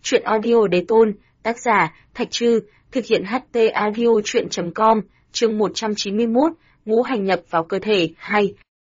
Truyện audio đế tôn, tác giả, Thạch Trư, thực hiện HT audio truyện.com, chương 191, ngũ hành nhập vào cơ thể, hay.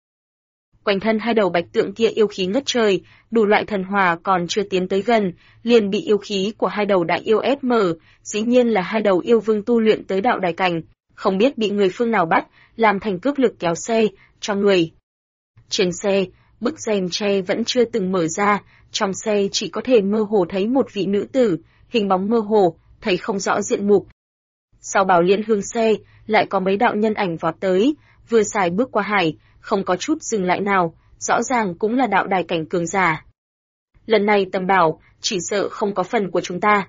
Quanh thân hai đầu bạch tượng kia yêu khí ngất trời, đủ loại thần hỏa còn chưa tiến tới gần, liền bị yêu khí của hai đầu đại yêu ép mở, dĩ nhiên là hai đầu yêu vương tu luyện tới đạo đài cảnh, không biết bị người phương nào bắt, làm thành cước lực kéo xe, cho người. Trên xe, bức rèm tre vẫn chưa từng mở ra, trong xe chỉ có thể mơ hồ thấy một vị nữ tử, hình bóng mơ hồ, thấy không rõ diện mục. Sau bảo liễn hương xe, lại có mấy đạo nhân ảnh vọt tới, vừa xài bước qua hải, không có chút dừng lại nào, rõ ràng cũng là đạo đài cảnh cường giả. Lần này tầm bảo, chỉ sợ không có phần của chúng ta.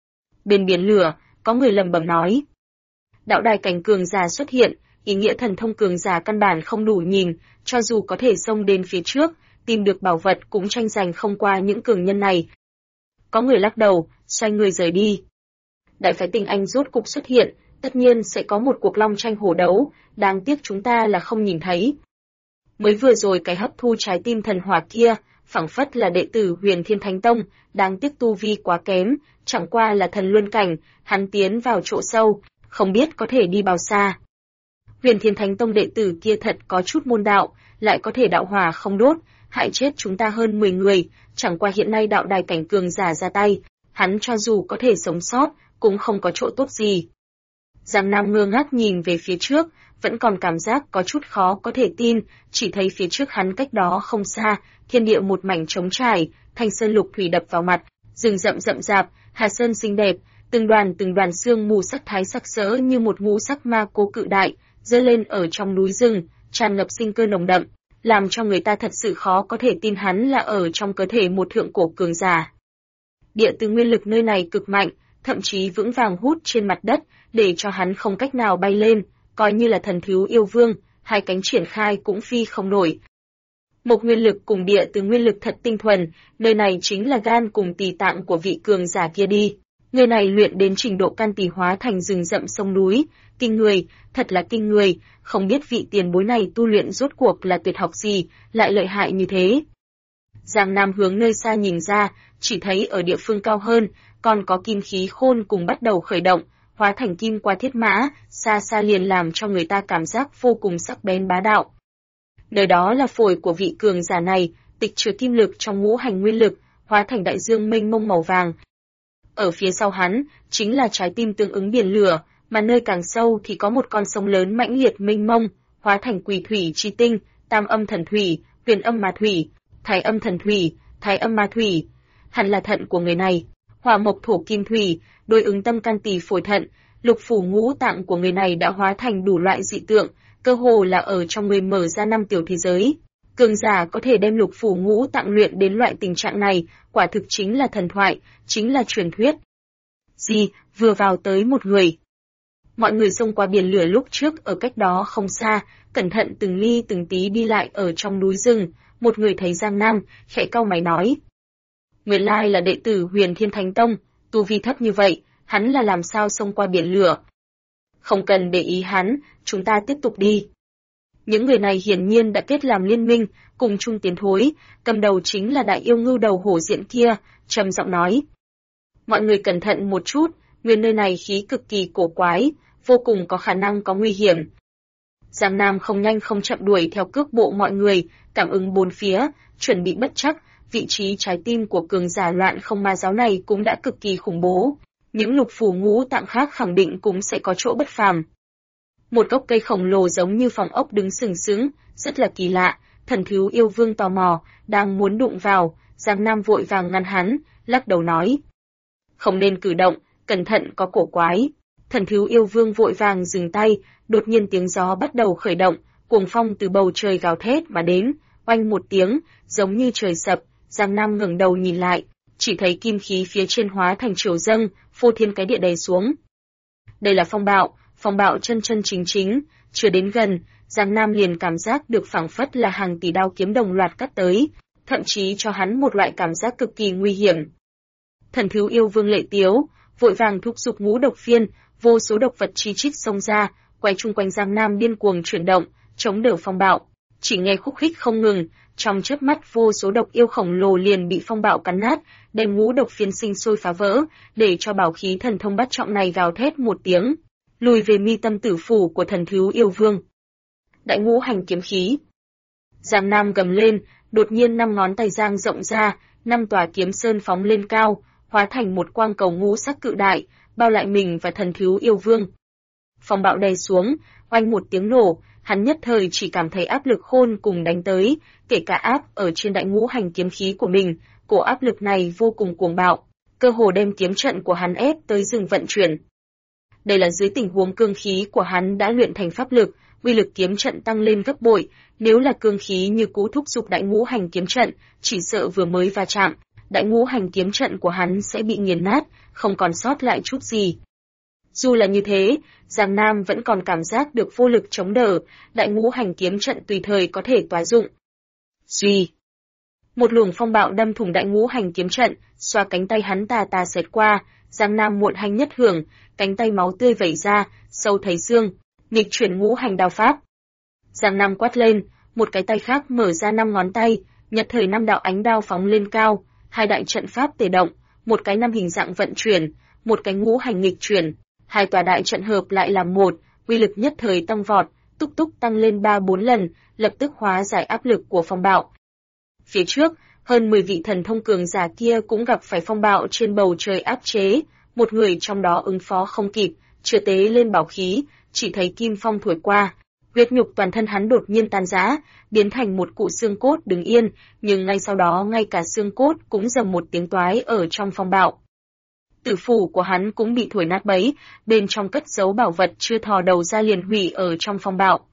Bên biển lửa, có người lẩm bẩm nói. Đạo đài cảnh cường giả xuất hiện, ý nghĩa thần thông cường giả căn bản không đủ nhìn, cho dù có thể xông đến phía trước, tìm được bảo vật cũng tranh giành không qua những cường nhân này. Có người lắc đầu, xoay người rời đi. Đại phái Tinh Anh rốt cục xuất hiện, tất nhiên sẽ có một cuộc long tranh hổ đấu, đáng tiếc chúng ta là không nhìn thấy. Mới vừa rồi cái hấp thu trái tim thần hỏa kia, phảng phất là đệ tử Huyền Thiên Thánh Tông, đáng tiếc tu vi quá kém, chẳng qua là thần luân cảnh, hắn tiến vào chỗ sâu, không biết có thể đi bao xa. Huyền Thiên Thánh Tông đệ tử kia thật có chút môn đạo, lại có thể đạo hỏa không đốt, hại chết chúng ta hơn 10 người, chẳng qua hiện nay đạo đài cảnh cường giả ra tay, hắn cho dù có thể sống sót, cũng không có chỗ tốt gì. Giang Nam ngơ ngác nhìn về phía trước, vẫn còn cảm giác có chút khó có thể tin, chỉ thấy phía trước hắn cách đó không xa, thiên địa một mảnh trống trải, thanh sơn lục thủy đập vào mặt, rừng rậm rậm rạp, hà sơn xinh đẹp, từng đoàn sương mù sắc thái sắc sỡ như một ngũ sắc ma cố cự đại, giơ lên ở trong núi rừng, tràn ngập sinh cơ nồng đậm, làm cho người ta thật sự khó có thể tin hắn là ở trong cơ thể một thượng cổ cường giả. Địa từ nguyên lực nơi này cực mạnh, thậm chí vững vàng hút trên mặt đất, để cho hắn không cách nào bay lên, coi như là thần thú yêu vương, hai cánh triển khai cũng phi không nổi. Một nguyên lực cùng địa từ nguyên lực thật tinh thuần, nơi này chính là gan cùng tỳ tạng của vị cường giả kia đi. Người này luyện đến trình độ can tỳ hóa thành rừng rậm sông núi, kinh người, thật là kinh người, không biết vị tiền bối này tu luyện rốt cuộc là tuyệt học gì, lại lợi hại như thế. Giang Nam hướng nơi xa nhìn ra, chỉ thấy ở địa phương cao hơn, còn có kim khí khôn cùng bắt đầu khởi động, hóa thành kim qua thiết mã, xa xa liền làm cho người ta cảm giác vô cùng sắc bén bá đạo. Nơi đó là phổi của vị cường giả này, tịch chứa kim lực trong ngũ hành nguyên lực, hóa thành đại dương mênh mông màu vàng. Ở phía sau hắn, chính là trái tim tương ứng biển lửa, mà nơi càng sâu thì có một con sông lớn mãnh liệt mênh mông, hóa thành quỷ thủy chi tinh, tam âm thần thủy, huyền âm ma thủy, thái âm thần thủy, thái âm ma thủy. Hẳn là thận của người này, hỏa mộc thổ kim thủy, đối ứng tâm can tỳ phổi thận, lục phủ ngũ tạng của người này đã hóa thành đủ loại dị tượng, cơ hồ là ở trong người mở ra 5 tiểu thế giới. Cường giả có thể đem lục phủ ngũ tạng luyện đến loại tình trạng này, quả thực chính là thần thoại, chính là truyền thuyết. Gì, vừa vào tới một người. Mọi người xông qua biển lửa lúc trước ở cách đó không xa, cẩn thận từng ly từng tí đi lại ở trong núi rừng, một người thấy Giang Nam, khẽ cau mày nói. Nguyên lai là đệ tử Huyền Thiên Thánh Tông, tu vi thấp như vậy, hắn là làm sao xông qua biển lửa. Không cần để ý hắn, chúng ta tiếp tục đi. Những người này hiển nhiên đã kết làm liên minh, cùng chung tiến thối, cầm đầu chính là đại yêu ngưu đầu hổ diện kia, trầm giọng nói. Mọi người cẩn thận một chút, nguyên nơi này khí cực kỳ cổ quái, vô cùng có khả năng có nguy hiểm. Giang Nam không nhanh không chậm đuổi theo cước bộ mọi người, cảm ứng bốn phía, chuẩn bị bất chắc, vị trí trái tim của cường giả loạn không ma giáo này cũng đã cực kỳ khủng bố. Những lục phủ ngũ tạng khác khẳng định cũng sẽ có chỗ bất phàm. Một gốc cây khổng lồ giống như phòng ốc đứng sừng sững, rất là kỳ lạ, thần thú yêu vương tò mò, đang muốn đụng vào, Giang Nam vội vàng ngăn hắn, lắc đầu nói. Không nên cử động, cẩn thận có cổ quái. Thần thú yêu vương vội vàng dừng tay, đột nhiên tiếng gió bắt đầu khởi động, cuồng phong từ bầu trời gào thét mà đến, oanh một tiếng, giống như trời sập, Giang Nam ngẩng đầu nhìn lại, chỉ thấy kim khí phía trên hóa thành triều dâng, phô thiên cái địa đầy xuống. Đây là phong bạo chân chân chính chính, chưa đến gần, Giang Nam liền cảm giác được phảng phất là hàng tỷ đao kiếm đồng loạt cắt tới, thậm chí cho hắn một loại cảm giác cực kỳ nguy hiểm. Thần thú yêu vương Lệ Tiếu, vội vàng thúc giục ngũ độc phiên, vô số độc vật chi chít xông ra, quay chung quanh Giang Nam điên cuồng chuyển động, chống đỡ phong bạo. chỉ nghe khúc khích không ngừng, trong chớp mắt vô số độc yêu khổng lồ liền bị phong bạo cắn nát, đem ngũ độc phiến sinh sôi phá vỡ, để cho bảo khí thần thông bắt trọng này gào thét một tiếng, lùi về mi tâm tử phủ của thần thú yêu vương. Đại ngũ hành kiếm khí. Giang Nam gầm lên, đột nhiên 5 ngón tay giang rộng ra, 5 tòa kiếm sơn phóng lên cao, hóa thành một quang cầu ngũ sắc cự đại, bao lại mình và thần thú yêu vương. Phong bạo đè xuống, oanh một tiếng nổ, hắn nhất thời chỉ cảm thấy áp lực khôn cùng đánh tới, kể cả áp ở trên đại ngũ hành kiếm khí của mình, cổ áp lực này vô cùng cuồng bạo, cơ hồ đem kiếm trận của hắn ép tới dừng vận chuyển. Đây là dưới tình huống cương khí của hắn đã luyện thành pháp lực, uy lực kiếm trận tăng lên gấp bội, nếu là cương khí như cú thúc giục đại ngũ hành kiếm trận, chỉ sợ vừa mới va chạm, đại ngũ hành kiếm trận của hắn sẽ bị nghiền nát, không còn sót lại chút gì. Dù là như thế, Giang Nam vẫn còn cảm giác được vô lực chống đỡ, đại ngũ hành kiếm trận tùy thời có thể toái dụng. Suy, một luồng phong bạo đâm thủng đại ngũ hành kiếm trận, xoa cánh tay hắn tà tà xẹt qua, Giang Nam muộn hành nhất hưởng, cánh tay máu tươi vẩy ra, sâu thấy xương, nghịch chuyển ngũ hành đao pháp. Giang Nam quát lên, một cái tay khác mở ra 5 ngón tay, nhật thời 5 đạo ánh đao phóng lên cao, 2 đại trận pháp tề động, một cái 5 hình dạng vận chuyển, một cái ngũ hành nghịch chuyển, 2 tòa đại trận hợp lại làm một, uy lực nhất thời tăng vọt, túc túc tăng lên 3-4 lần, lập tức hóa giải áp lực của phong bạo. Phía trước, hơn 10 vị thần thông cường giả kia cũng gặp phải phong bạo trên bầu trời áp chế, một người trong đó ứng phó không kịp, chưa tế lên bảo khí, chỉ thấy kim phong thổi qua, huyết nhục toàn thân hắn đột nhiên tan rã, biến thành một cụ xương cốt đứng yên, nhưng ngay sau đó ngay cả xương cốt cũng rầm một tiếng toái ở trong phong bạo. Tử phủ của hắn cũng bị thổi nát bấy, bên trong cất giấu bảo vật chưa thò đầu ra liền hủy ở trong phong bạo.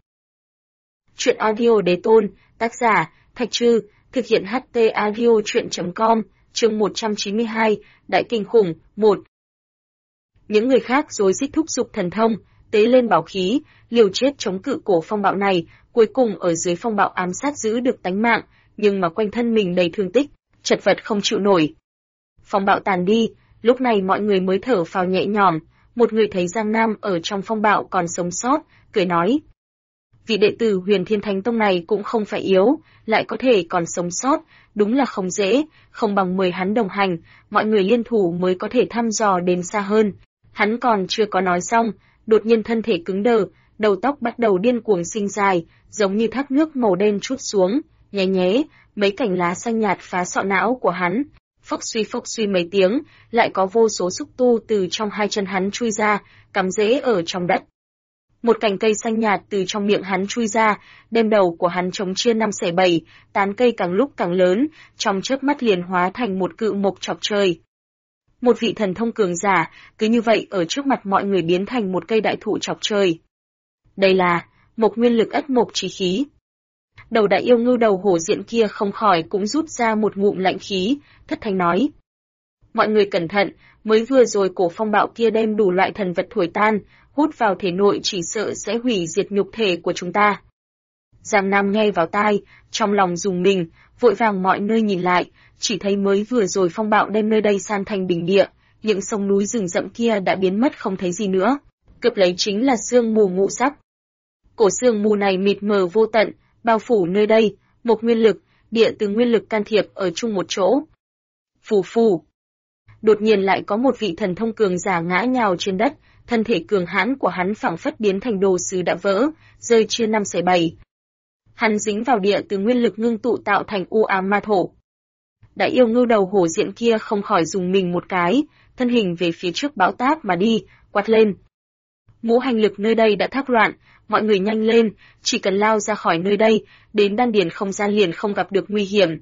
Truyện audio đế tôn, tác giả, Thạch Trư, thực hiện HT audio truyện.com, chương 192, Đại Kinh Khủng, 1. Những người khác rối rít thúc giục thần thông, tế lên bảo khí, liều chết chống cự cổ phong bạo này, cuối cùng ở dưới phong bạo ám sát giữ được tánh mạng, nhưng mà quanh thân mình đầy thương tích, chật vật không chịu nổi. Phong bạo tàn đi, lúc này mọi người mới thở phào nhẹ nhõm, một người thấy Giang Nam ở trong phong bạo còn sống sót, cười nói. Vị đệ tử Huyền Thiên Thánh Tông này cũng không phải yếu, lại có thể còn sống sót, đúng là không dễ, không bằng mời hắn đồng hành, mọi người liên thủ mới có thể thăm dò đến xa hơn. Hắn còn chưa có nói xong, đột nhiên thân thể cứng đờ, đầu tóc bắt đầu điên cuồng sinh dài, giống như thác nước màu đen trút xuống, nhé nhé, mấy cành lá xanh nhạt phá sọ não của hắn. Phốc suy mấy tiếng, lại có vô số xúc tu từ trong hai chân hắn chui ra, cắm rễ ở trong đất. Một cành cây xanh nhạt từ trong miệng hắn chui ra, đem đầu của hắn chống chia 5/7, tán cây càng lúc càng lớn, trong chớp mắt liền hóa thành một cự mộc chọc trời. Một vị thần thông cường giả, cứ như vậy ở trước mặt mọi người biến thành một cây đại thụ chọc trời. Đây là mộc nguyên lực ất mộc chí khí. Đầu đại yêu ngưu đầu hổ diện kia không khỏi cũng rút ra một ngụm lạnh khí, thất thanh nói. Mọi người cẩn thận, mới vừa rồi cổ phong bạo kia đem đủ loại thần vật thổi tan, hút vào thể nội chỉ sợ sẽ hủy diệt nhục thể của chúng ta. Giang Nam nghe vào tai, trong lòng rùng mình, vội vàng mọi nơi nhìn lại, chỉ thấy mới vừa rồi phong bạo đem nơi đây san thành bình địa, những sông núi rừng rậm kia đã biến mất không thấy gì nữa, cướp lấy chính là sương mù ngũ sắc. Cổ sương mù này mịt mờ vô tận, bao phủ nơi đây, một nguyên lực, địa từ nguyên lực can thiệp ở chung một chỗ. Phù phù. Đột nhiên lại có một vị thần thông cường giả ngã nhào trên đất, thân thể cường hãn của hắn phảng phất biến thành đồ sứ đã vỡ, rơi chia 5/7. Hắn dính vào địa từ nguyên lực ngưng tụ tạo thành u ám ma thổ. Đại yêu ngưu đầu hổ diện kia không khỏi dùng mình một cái, thân hình về phía trước bão táp mà đi, quát lên. Ngũ hành lực nơi đây đã thác loạn, mọi người nhanh lên, chỉ cần lao ra khỏi nơi đây, đến đan điền không gian liền không gặp được nguy hiểm.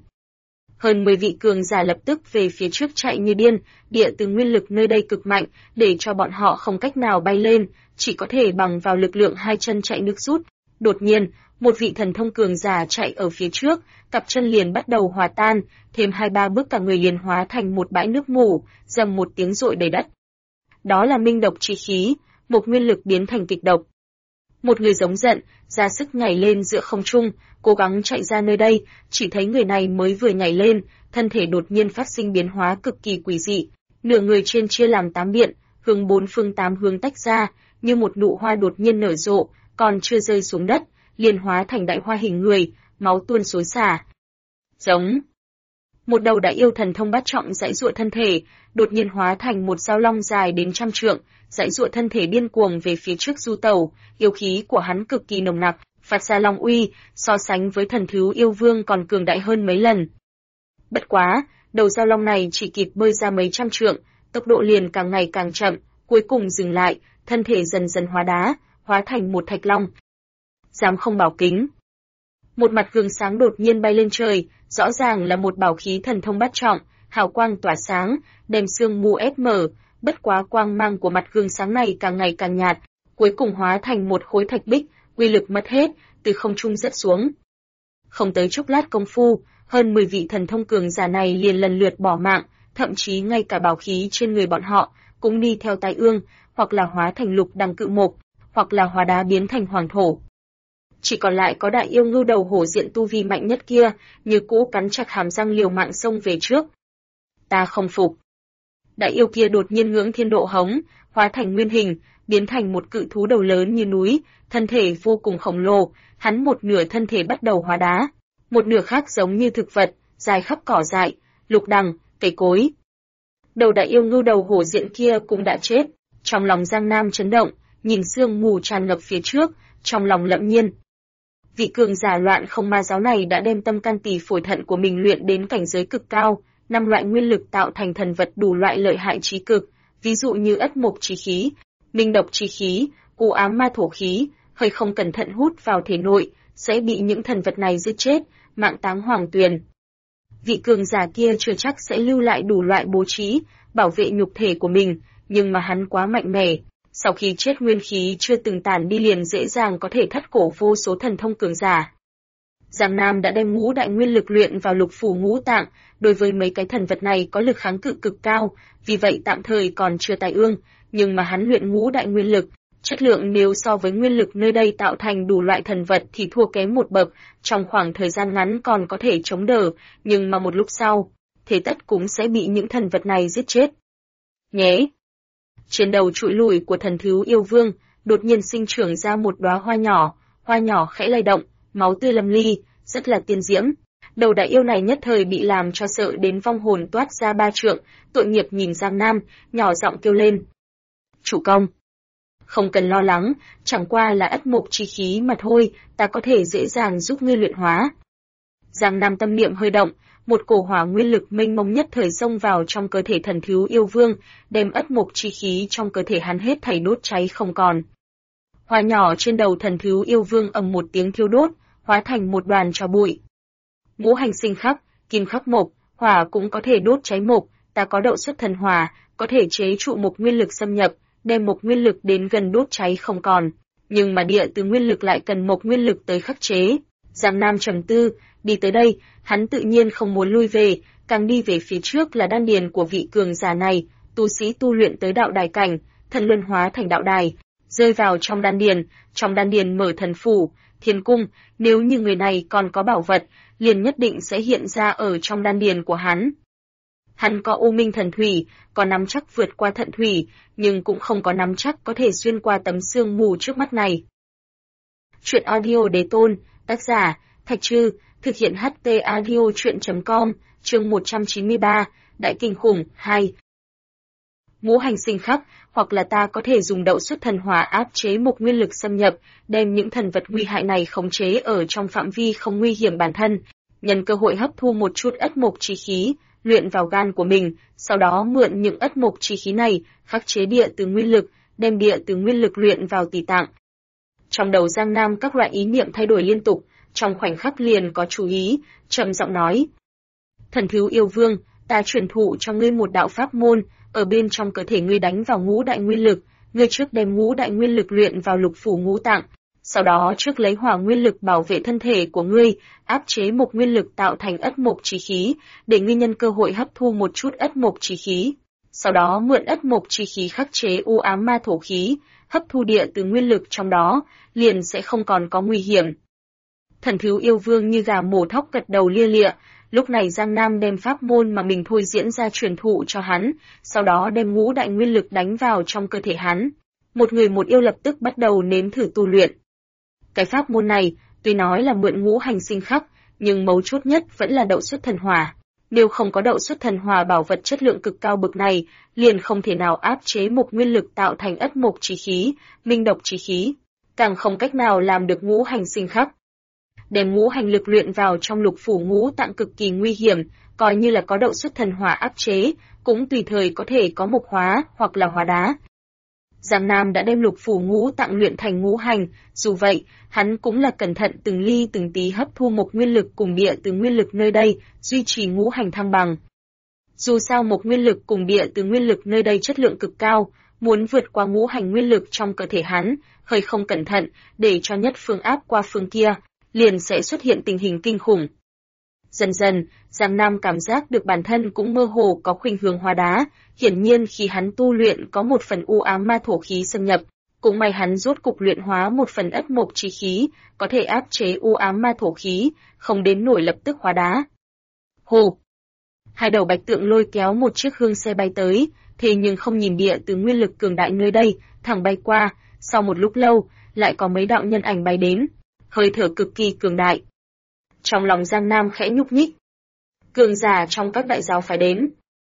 Hơn 10 vị cường giả lập tức về phía trước chạy như điên, địa từ nguyên lực nơi đây cực mạnh, để cho bọn họ không cách nào bay lên, chỉ có thể bằng vào lực lượng hai chân chạy nước rút. Đột nhiên, một vị thần thông cường giả chạy ở phía trước, cặp chân liền bắt đầu hòa tan, thêm 2-3 bước cả người liền hóa thành một bãi nước mù, rầm một tiếng rội đầy đất. Đó là minh độc chi khí, một nguyên lực biến thành kịch độc. Một người giống giận, ra sức nhảy lên giữa không trung, cố gắng chạy ra nơi đây, chỉ thấy người này mới vừa nhảy lên, thân thể đột nhiên phát sinh biến hóa cực kỳ quỷ dị, nửa người trên chia làm 8 biện, hướng 4 phương 8 hướng tách ra, như một nụ hoa đột nhiên nở rộ, còn chưa rơi xuống đất, liền hóa thành đại hoa hình người, máu tuôn xối xả. Giống. Một đầu đại yêu thần thông bát trọng giãy giụa thân thể, đột nhiên hóa thành một dao long dài đến 100 trượng, giãy giụa thân thể điên cuồng về phía trước du tẩu, yêu khí của hắn cực kỳ nồng nặc, phát ra long uy, so sánh với thần thú yêu vương còn cường đại hơn mấy lần. Bất quá, đầu dao long này chỉ kịp bơi ra mấy trăm trượng, tốc độ liền càng ngày càng chậm, cuối cùng dừng lại, thân thể dần dần hóa đá, hóa thành một thạch long. Dám không bảo kính. Một mặt gương sáng đột nhiên bay lên trời, rõ ràng là một bảo khí thần thông bát trọng, hào quang tỏa sáng, đem sương mù ép mở, bất quá quang mang của mặt gương sáng này càng ngày càng nhạt, cuối cùng hóa thành một khối thạch bích, uy lực mất hết, từ không trung rớt xuống. Không tới chốc lát công phu, hơn 10 vị thần thông cường giả này liền lần lượt bỏ mạng, thậm chí ngay cả bảo khí trên người bọn họ cũng đi theo tai ương, hoặc là hóa thành lục đằng cự mộc, hoặc là hóa đá biến thành hoàng thổ. Chỉ còn lại có đại yêu ngưu đầu hổ diện tu vi mạnh nhất kia, như cũ cắn chặt hàm răng liều mạng xông về trước. Ta không phục. Đại yêu kia đột nhiên ngưỡng thiên độ hống, hóa thành nguyên hình, biến thành một cự thú đầu lớn như núi, thân thể vô cùng khổng lồ, hắn một nửa thân thể bắt đầu hóa đá, một nửa khác giống như thực vật, dài khắp cỏ dại, lục đằng, cây cối. Đầu đại yêu ngưu đầu hổ diện kia cũng đã chết, trong lòng Giang Nam chấn động, nhìn sương mù tràn ngập phía trước, trong lòng lẫm nhiên. Vị cường giả loạn không ma giáo này đã đem tâm can tỳ phổi thận của mình luyện đến cảnh giới cực cao, 5 loại nguyên lực tạo thành thần vật đủ loại lợi hại trí cực, ví dụ như ất mộc chi khí, minh độc chi khí, u ám ma thổ khí, hơi không cẩn thận hút vào thể nội, sẽ bị những thần vật này giết chết, mạng táng hoàng tuyền. Vị cường giả kia chưa chắc sẽ lưu lại đủ loại bố trí, bảo vệ nhục thể của mình, nhưng mà hắn quá mạnh mẽ. Sau khi chết nguyên khí chưa từng tản đi liền dễ dàng có thể thất cổ vô số thần thông cường giả. Giang Nam đã đem ngũ đại nguyên lực luyện vào lục phủ ngũ tạng, đối với mấy cái thần vật này có lực kháng cự cực cao, vì vậy tạm thời còn chưa tai ương, nhưng mà hắn luyện ngũ đại nguyên lực, chất lượng nếu so với nguyên lực nơi đây tạo thành đủ loại thần vật thì thua kém một bậc, trong khoảng thời gian ngắn còn có thể chống đỡ, nhưng mà một lúc sau, thế tất cũng sẽ bị những thần vật này giết chết. Nhé! Trên đầu trụi lùi của thần thú yêu vương, đột nhiên sinh trưởng ra một đóa hoa nhỏ khẽ lay động, máu tươi lâm ly, rất là tiên diễm. Đầu đại yêu này nhất thời bị làm cho sợ đến vong hồn toát ra 3 trượng, tội nghiệp nhìn Giang Nam, nhỏ giọng kêu lên. Chủ công! Không cần lo lắng, chẳng qua là ất mộc chi khí mà thôi, ta có thể dễ dàng giúp ngươi luyện hóa. Giang Nam tâm niệm hơi động, một cổ hỏa nguyên lực mênh mông nhất thời xông vào trong cơ thể thần thú yêu vương, đem ất mộc chi khí trong cơ thể hắn hết thảy đốt cháy không còn. Hoa nhỏ trên đầu thần thú yêu vương ầm một tiếng thiêu đốt, hóa thành một đoàn tro bụi. Ngũ hành sinh khắc, kim khắc mộc, hỏa cũng có thể đốt cháy mộc, ta có đậu xuất thần hỏa, có thể chế trụ mộc nguyên lực xâm nhập, đem mộc nguyên lực đến gần đốt cháy không còn. Nhưng mà địa từ nguyên lực lại cần mộc nguyên lực tới khắc chế. Giang Nam trầm tư, đi tới đây, hắn tự nhiên không muốn lui về, càng đi về phía trước là đan điền của vị cường giả này, tu sĩ tu luyện tới đạo đài cảnh, thần luân hóa thành đạo đài, rơi vào trong đan điền mở thần phủ, thiên cung, nếu như người này còn có bảo vật, liền nhất định sẽ hiện ra ở trong đan điền của hắn. Hắn có U Minh thần thủy, có nắm chắc vượt qua thận thủy, nhưng cũng không có nắm chắc có thể xuyên qua tấm sương mù trước mắt này. Truyện audio Đế Tôn, tác giả, Thạch Trư, thực hiện HT audio truyện.com, chương 193, Đại Kinh Khủng, 2. Ngũ hành sinh khắc, hoặc là ta có thể dùng đậu xuất thần hỏa áp chế mộc nguyên lực xâm nhập, đem những thần vật nguy hại này khống chế ở trong phạm vi không nguy hiểm bản thân, nhân cơ hội hấp thu một chút ất mộc chi khí, luyện vào gan của mình, sau đó mượn những ất mộc chi khí này, khắc chế địa từ nguyên lực, đem địa từ nguyên lực luyện vào tỳ tạng. Trong đầu Giang Nam các loại ý niệm thay đổi liên tục, trong khoảnh khắc liền có chú ý, trầm giọng nói. Thần thú yêu vương, ta truyền thụ cho ngươi một đạo pháp môn, ở bên trong cơ thể ngươi đánh vào ngũ đại nguyên lực, ngươi trước đem ngũ đại nguyên lực luyện vào lục phủ ngũ tạng, sau đó trước lấy hỏa nguyên lực bảo vệ thân thể của ngươi, áp chế mộc nguyên lực tạo thành ất mộc chi khí, để ngươi nhân cơ hội hấp thu một chút ất mộc chi khí. Sau đó mượn ất mộc chi khí khắc chế u ám ma thổ khí, hấp thu địa từ nguyên lực trong đó, liền sẽ không còn có nguy hiểm. Thần thú yêu vương như gà mổ thóc gật đầu lia lịa, lúc này Giang Nam đem pháp môn mà mình thôi diễn ra truyền thụ cho hắn, sau đó đem ngũ đại nguyên lực đánh vào trong cơ thể hắn. Một người một yêu lập tức bắt đầu nếm thử tu luyện. Cái pháp môn này, tuy nói là mượn ngũ hành sinh khắc, nhưng mấu chốt nhất vẫn là đậu xuất thần hỏa. Nếu không có đậu xuất thần hỏa bảo vật chất lượng cực cao bực này, liền không thể nào áp chế một nguyên lực tạo thành ất mộc chí khí, minh độc chí khí, càng không cách nào làm được ngũ hành sinh khắc. Đem ngũ hành lực luyện vào trong lục phủ ngũ tạng cực kỳ nguy hiểm, coi như là có đậu xuất thần hỏa áp chế, cũng tùy thời có thể có mộc hóa hoặc là hóa đá. Giang Nam đã đem lục phủ ngũ tạng luyện thành ngũ hành, dù vậy, hắn cũng là cẩn thận từng ly từng tí hấp thu một nguyên lực cùng địa từ nguyên lực nơi đây, duy trì ngũ hành thăng bằng. Dù sao một nguyên lực cùng địa từ nguyên lực nơi đây chất lượng cực cao, muốn vượt qua ngũ hành nguyên lực trong cơ thể hắn, hơi không cẩn thận, để cho nhất phương áp qua phương kia, liền sẽ xuất hiện tình hình kinh khủng. Dần dần, Giang Nam cảm giác được bản thân cũng mơ hồ có khuynh hướng hóa đá, hiển nhiên khi hắn tu luyện có một phần u ám ma thổ khí xâm nhập, cũng may hắn rốt cục luyện hóa một phần ất mộc chí khí, có thể áp chế u ám ma thổ khí, không đến nổi lập tức hóa đá. Hồ! Hai đầu bạch tượng lôi kéo một chiếc hương xe bay tới, thế nhưng không nhìn địa từ nguyên lực cường đại nơi đây, thẳng bay qua, sau một lúc lâu, lại có mấy đạo nhân ảnh bay đến, hơi thở cực kỳ cường đại. Trong lòng Giang Nam khẽ nhúc nhích. Cường giả trong các đại giáo phái đến.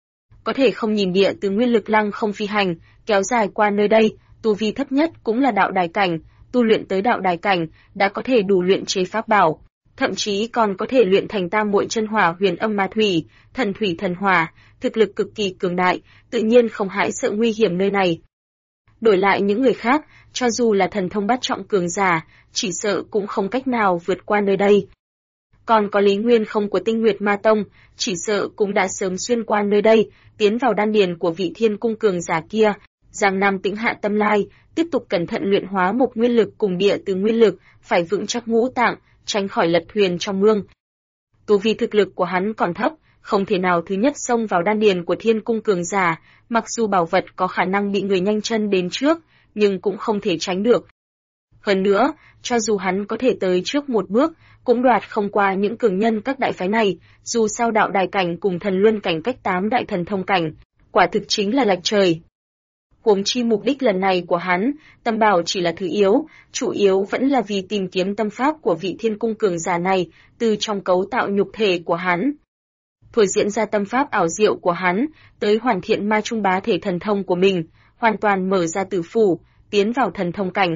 Có thể không nhìn địa từ nguyên lực lăng không phi hành, kéo dài qua nơi đây, tu vi thấp nhất cũng là đạo đài cảnh, tu luyện tới đạo đài cảnh, đã có thể đủ luyện chế pháp bảo, thậm chí còn có thể luyện thành tam muội chân hỏa huyền âm ma thủy, thần hỏa, thực lực cực kỳ cường đại, tự nhiên không hãi sợ nguy hiểm nơi này. Đổi lại những người khác, cho dù là thần thông bát trọng cường giả, chỉ sợ cũng không cách nào vượt qua nơi đây. Còn có Lý Nguyên Không của Tinh Nguyệt Ma Tông, chỉ sợ cũng đã sớm xuyên qua nơi đây, tiến vào đan điền của vị thiên cung cường giả kia. Giang Nam tĩnh hạ tâm lai, tiếp tục cẩn thận luyện hóa một nguyên lực cùng địa từ nguyên lực, phải vững chắc ngũ tạng, tránh khỏi lật thuyền trong mương. Tu vi thực lực của hắn còn thấp, không thể nào thứ nhất xông vào đan điền của thiên cung cường giả, mặc dù bảo vật có khả năng bị người nhanh chân đến trước, nhưng cũng không thể tránh được. Hơn nữa, cho dù hắn có thể tới trước một bước, cũng đoạt không qua những cường nhân các đại phái này, dù sao đạo đài cảnh cùng thần luân cảnh cách 8 đại thần thông cảnh, quả thực chính là lệch trời. Huống chi mục đích lần này của hắn, tâm bảo chỉ là thứ yếu, chủ yếu vẫn là vì tìm kiếm tâm pháp của vị thiên cung cường giả này, từ trong cấu tạo nhục thể của hắn. Thôi diễn ra tâm pháp ảo diệu của hắn, tới hoàn thiện ma trung bá thể thần thông của mình, hoàn toàn mở ra tử phủ, tiến vào thần thông cảnh.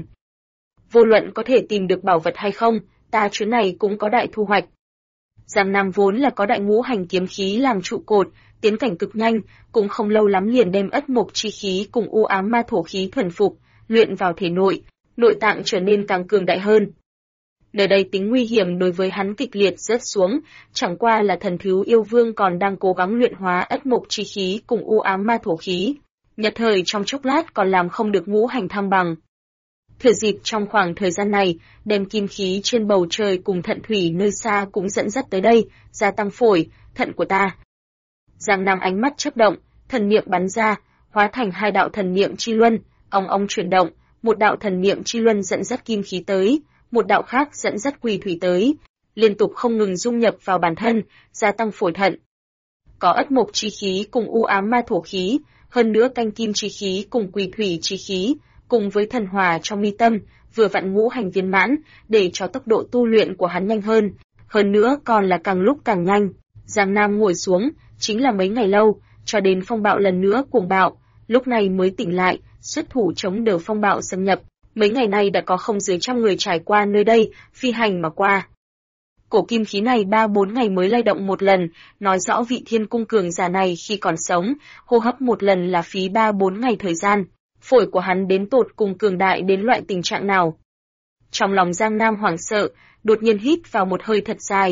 Vô luận có thể tìm được bảo vật hay không, ta chuyến này cũng có đại thu hoạch. Giang Nam vốn là có đại ngũ hành kiếm khí làm trụ cột, tiến cảnh cực nhanh, cũng không lâu lắm liền đem ất mộc chi khí cùng u ám ma thổ khí thuần phục, luyện vào thể nội, nội tạng trở nên càng cường đại hơn. Nơi đây tính nguy hiểm đối với hắn kịch liệt rớt xuống, chẳng qua là thần thứ yêu vương còn đang cố gắng luyện hóa ất mộc chi khí cùng u ám ma thổ khí, nhất thời trong chốc lát còn làm không được ngũ hành thăng bằng. Thừa dịp trong khoảng thời gian này, đem kim khí trên bầu trời cùng thận thủy nơi xa cũng dẫn dắt tới đây, gia tăng phổi, thận của ta. Giang Nam ánh mắt chớp động, thần niệm bắn ra, hóa thành hai đạo thần niệm chi luân, ong chuyển động, một đạo thần niệm chi luân dẫn dắt kim khí tới, một đạo khác dẫn dắt quỷ thủy tới, liên tục không ngừng dung nhập vào bản thân, gia tăng phổi thận. Có ất mộc chi khí cùng u ám ma thổ khí, hơn nữa canh kim chi khí cùng quỷ thủy chi khí, cùng với thần hỏa trong mi tâm, vừa vặn ngũ hành viên mãn, để cho tốc độ tu luyện của hắn nhanh hơn nữa còn là càng lúc càng nhanh. Giang Nam ngồi xuống, chính là mấy ngày lâu, cho đến phong bạo lần nữa cuồng bạo, lúc này mới tỉnh lại, xuất thủ chống đỡ phong bạo xâm nhập. Mấy ngày nay đã có không dưới 100 người trải qua nơi đây, phi hành mà qua. Cổ kim khí này 3-4 ngày mới lay động một lần, nói rõ vị thiên cung cường giả này khi còn sống, hô hấp một lần là phí 3-4 ngày thời gian. Phổi của hắn đến tột cùng cường đại đến loại tình trạng nào. Trong lòng Giang Nam hoảng sợ, đột nhiên hít vào một hơi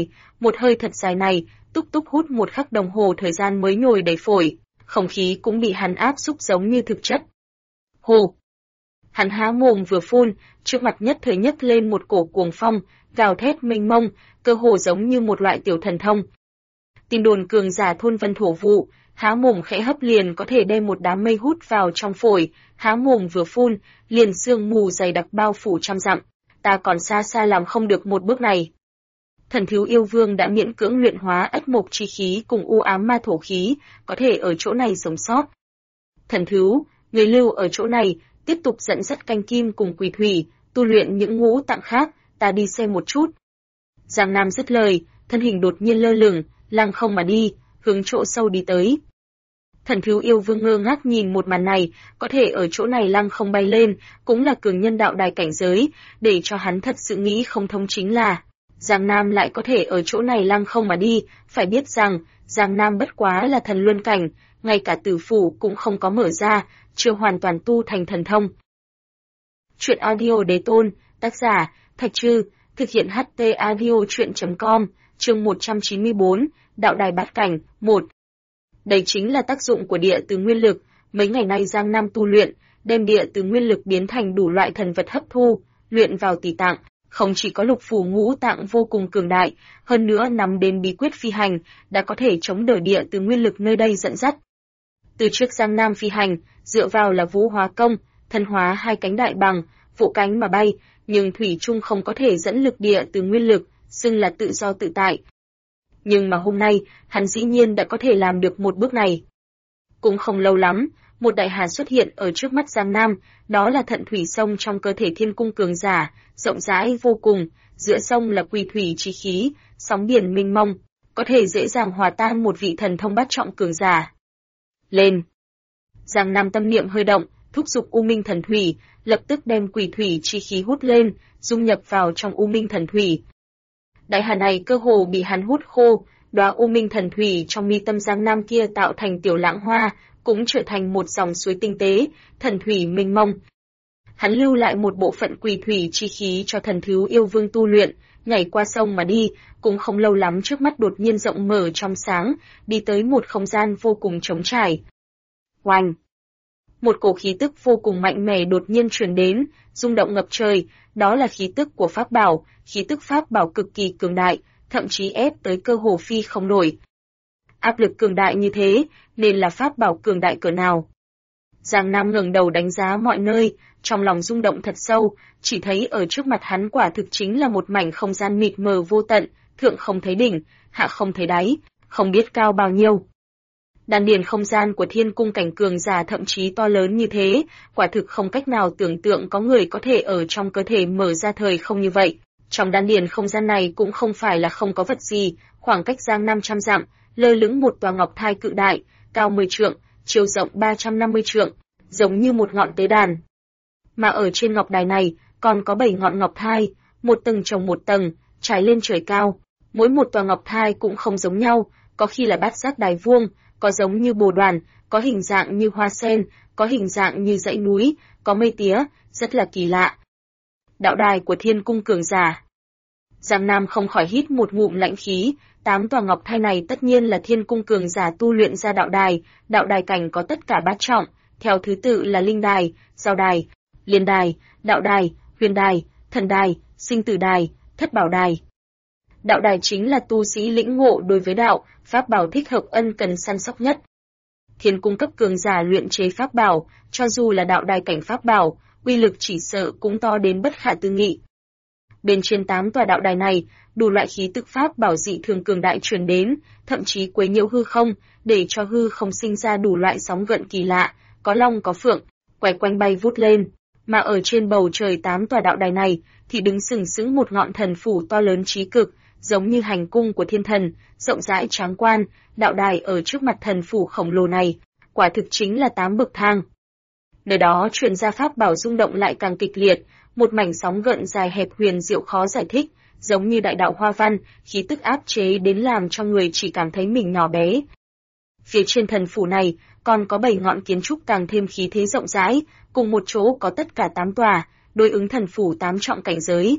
thật dài này, túc hút một khắc đồng hồ thời gian mới nhồi đầy phổi, không khí cũng bị hắn áp xúc giống như thực chất. Hồ! Hắn há mồm vừa phun, trước mặt nhất thời nhấc lên một cổ cuồng phong, gào thét mênh mông, cơ hồ giống như một loại tiểu thần thông. Tin đồn cường giả thôn vân thổ vụ, há mồm khẽ hấp liền có thể đem một đám mây hút vào trong phổi, há mồm vừa phun, liền sương mù dày đặc bao phủ trăm dặm, ta còn xa xa làm không được một bước này. Thần thiếu yêu vương đã miễn cưỡng luyện hóa ất mộc chi khí cùng u ám ma thổ khí, có thể ở chỗ này sống sót. Thần thiếu, người lưu ở chỗ này, tiếp tục dẫn dắt canh kim cùng quỷ thủy, tu luyện những ngũ tạng khác, ta đi xem một chút. Giang Nam dứt lời, thân hình đột nhiên lơ lửng, lăng không mà đi, hướng chỗ sâu đi tới. Thần Thiếu Yêu Vương ngơ ngác nhìn một màn này, có thể ở chỗ này lăng không bay lên, cũng là cường nhân đạo đài cảnh giới, để cho hắn thật sự nghĩ không thông chính là Giang Nam lại có thể ở chỗ này lăng không mà đi, phải biết rằng Giang Nam bất quá là thần luân cảnh, ngay cả tử phủ cũng không có mở ra, chưa hoàn toàn tu thành thần thông. Truyện audio đế tôn, tác giả Thạch Trư, thực hiện HT audio truyện.com, chương 194, đạo đài bát cảnh, 1. Đây chính là tác dụng của địa từ nguyên lực, mấy ngày nay Giang Nam tu luyện, đem địa từ nguyên lực biến thành đủ loại thần vật hấp thu, luyện vào tỳ tạng, không chỉ có lục phủ ngũ tạng vô cùng cường đại, hơn nữa nắm đến bí quyết phi hành, đã có thể chống đỡ địa từ nguyên lực nơi đây dẫn dắt. Từ trước Giang Nam phi hành, dựa vào là vũ hóa công, thân hóa hai cánh đại bằng, vỗ cánh mà bay, nhưng thủy chung không có thể dẫn lực địa từ nguyên lực, xưng là tự do tự tại. Nhưng mà hôm nay, hắn dĩ nhiên đã có thể làm được một bước này. Cũng không lâu lắm, một đại hà xuất hiện ở trước mắt Giang Nam, đó là thận thủy sông trong cơ thể thiên cung cường giả, rộng rãi vô cùng, giữa sông là quỳ thủy chi khí, sóng biển mênh mông, có thể dễ dàng hòa tan một vị thần thông bát trọng cường giả. Lên! Giang Nam tâm niệm hơi động, thúc giục U Minh Thần Thủy, lập tức đem quỳ thủy chi khí hút lên, dung nhập vào trong U Minh Thần Thủy. Đại hà này cơ hồ bị hắn hút khô, đóa U Minh Thần Thủy trong mi tâm Giang Nam kia tạo thành tiểu lãng hoa, cũng trở thành một dòng suối tinh tế, thần thủy mênh mông. Hắn lưu lại một bộ phận quỳ thủy chi khí cho Thần Thiếu Yêu Vương tu luyện, nhảy qua sông mà đi, cũng không lâu lắm trước mắt đột nhiên rộng mở trong sáng, đi tới một không gian vô cùng trống trải. Oanh! Một cổ khí tức vô cùng mạnh mẽ đột nhiên truyền đến, rung động ngập trời, đó là khí tức của pháp bảo, khí tức pháp bảo cực kỳ cường đại, thậm chí ép tới cơ hồ phi không nổi. Áp lực cường đại như thế, nên là pháp bảo cường đại cỡ nào. Giang Nam ngẩng đầu đánh giá mọi nơi, trong lòng rung động thật sâu, chỉ thấy ở trước mặt hắn quả thực chính là một mảnh không gian mịt mờ vô tận, thượng không thấy đỉnh, hạ không thấy đáy, không biết cao bao nhiêu. Đan điền không gian của thiên cung cảnh cường giả thậm chí to lớn như thế, quả thực không cách nào tưởng tượng có người có thể ở trong cơ thể mở ra thời không như vậy. Trong đan điền không gian này cũng không phải là không có vật gì, khoảng cách Giang 500 dặm, lơ lửng một tòa ngọc thai cự đại, cao 10 trượng, chiều rộng 350 trượng, giống như một ngọn tế đàn. Mà ở trên ngọc đài này, còn có 7 ngọn ngọc thai, một tầng chồng một tầng, trải lên trời cao. Mỗi một tòa ngọc thai cũng không giống nhau, có khi là bát giác đài vuông, có giống như bồ đoàn, có hình dạng như hoa sen, có hình dạng như dãy núi, có mây tía, rất là kỳ lạ. Đạo đài của thiên cung cường giả. Giang Nam không khỏi hít một ngụm lãnh khí, 8 tòa ngọc thai này tất nhiên là thiên cung cường giả tu luyện ra đạo đài cảnh có tất cả bát trọng, theo thứ tự là linh đài, giao đài, liên đài, đạo đài, huyền đài, thần đài, sinh tử đài, thất bảo đài. Đạo đài chính là tu sĩ lĩnh ngộ đối với đạo, pháp bảo thích hợp ân cần săn sóc nhất. Thiên cung cấp cường giả luyện chế pháp bảo, cho dù là đạo đài cảnh pháp bảo, uy lực chỉ sợ cũng to đến bất khả tư nghị. Bên trên 8 tòa đạo đài này, đủ loại khí tức pháp bảo dị thường cường đại truyền đến, thậm chí quấy nhiễu hư không, để cho hư không sinh ra đủ loại sóng gợn kỳ lạ, có long có phượng, quay quanh bay vút lên. Mà ở trên bầu trời 8 tòa đạo đài này, thì đứng sừng sững một ngọn thần phủ to lớn trí cực, giống như hành cung của thiên thần, rộng rãi tráng quan, đạo đài ở trước mặt thần phủ khổng lồ này, quả thực chính là 8 bậc thang. Nơi đó truyền ra pháp bảo rung động lại càng kịch liệt, một mảnh sóng gợn dài hẹp huyền diệu khó giải thích, giống như đại đạo hoa văn, khí tức áp chế đến làm cho người chỉ cảm thấy mình nhỏ bé. Phía trên thần phủ này, còn có 7 ngọn kiến trúc càng thêm khí thế rộng rãi, cùng một chỗ có tất cả 8 tòa, đối ứng thần phủ 8 trọng cảnh giới.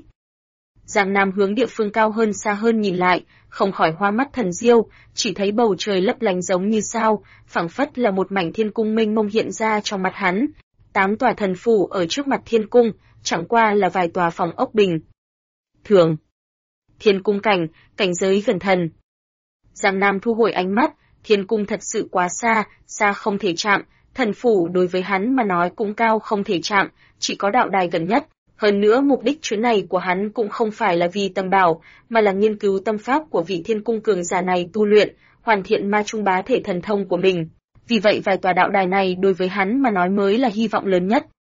Giang Nam hướng địa phương cao hơn xa hơn nhìn lại, không khỏi hoa mắt thần diêu, chỉ thấy bầu trời lấp lánh giống như sao, phảng phất là một mảnh thiên cung mênh mông hiện ra trong mặt hắn. 8 tòa thần phủ ở trước mặt thiên cung, chẳng qua là vài tòa phòng ốc bình thường. Thiên cung cảnh giới gần thần. Giang Nam thu hồi ánh mắt, thiên cung thật sự quá xa, xa không thể chạm, thần phủ đối với hắn mà nói cũng cao không thể chạm, chỉ có đạo đài gần nhất. Hơn nữa mục đích chuyến này của hắn cũng không phải là vì tầm bảo, mà là nghiên cứu tâm pháp của vị thiên cung cường giả này tu luyện, hoàn thiện ma trung bá thể thần thông của mình. Vì vậy vài tòa đạo đài này đối với hắn mà nói mới là hy vọng lớn nhất.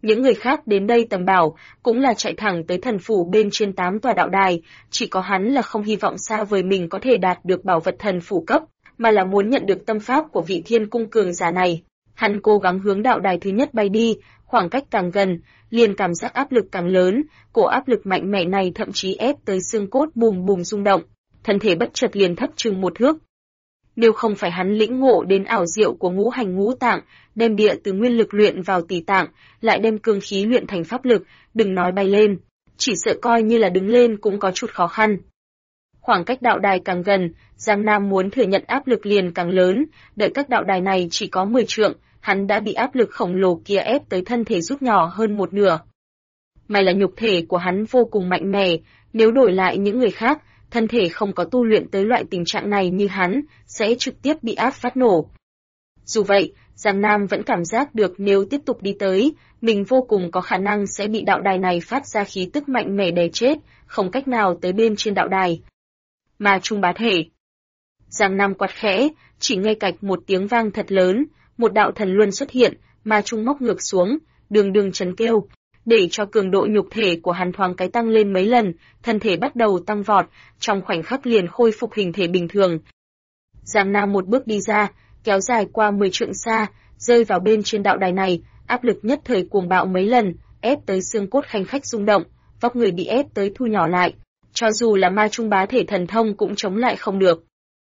Những người khác đến đây tầm bảo cũng là chạy thẳng tới thần phủ bên trên 8 tòa đạo đài, chỉ có hắn là không hy vọng xa vời mình có thể đạt được bảo vật thần phủ cấp, mà là muốn nhận được tâm pháp của vị thiên cung cường giả này. Hắn cố gắng hướng đạo đài thứ nhất bay đi, khoảng cách càng gần, liền cảm giác áp lực càng lớn, cổ áp lực mạnh mẽ này thậm chí ép tới xương cốt bùm bùm rung động, thân thể bất chợt liền thấp chừng 1 thước. Nếu không phải hắn lĩnh ngộ đến ảo diệu của ngũ hành ngũ tạng, đem địa từ nguyên lực luyện vào tỷ tạng, lại đem cương khí luyện thành pháp lực, đừng nói bay lên, chỉ sợ coi như là đứng lên cũng có chút khó khăn. Khoảng cách đạo đài càng gần, Giang Nam muốn thừa nhận áp lực liền càng lớn, đợi các đạo đài này chỉ có 10 trượng, hắn đã bị áp lực khổng lồ kia ép tới thân thể rút nhỏ hơn 1/2. May là nhục thể của hắn vô cùng mạnh mẽ, nếu đổi lại những người khác, thân thể không có tu luyện tới loại tình trạng này như hắn, sẽ trực tiếp bị áp phát nổ. Dù vậy, Giang Nam vẫn cảm giác được nếu tiếp tục đi tới, mình vô cùng có khả năng sẽ bị đạo đài này phát ra khí tức mạnh mẽ đè chết, không cách nào tới bên trên đạo đài. Ma Trung bá thể. Giang Nam quát khẽ, chỉ nghe cạch một tiếng vang thật lớn, một đạo thần luân xuất hiện, Ma Trung móc ngược xuống, đường đường chấn kêu, để cho cường độ nhục thể của hắn thoáng cái tăng lên mấy lần, thân thể bắt đầu tăng vọt, trong khoảnh khắc liền khôi phục hình thể bình thường. Giang Nam một bước đi ra, kéo dài qua 10 trượng xa, rơi vào bên trên đạo đài này, áp lực nhất thời cuồng bạo mấy lần, ép tới xương cốt khanh khách rung động, vóc người bị ép tới thu nhỏ lại, cho dù là ma trung bá thể thần thông cũng chống lại không được.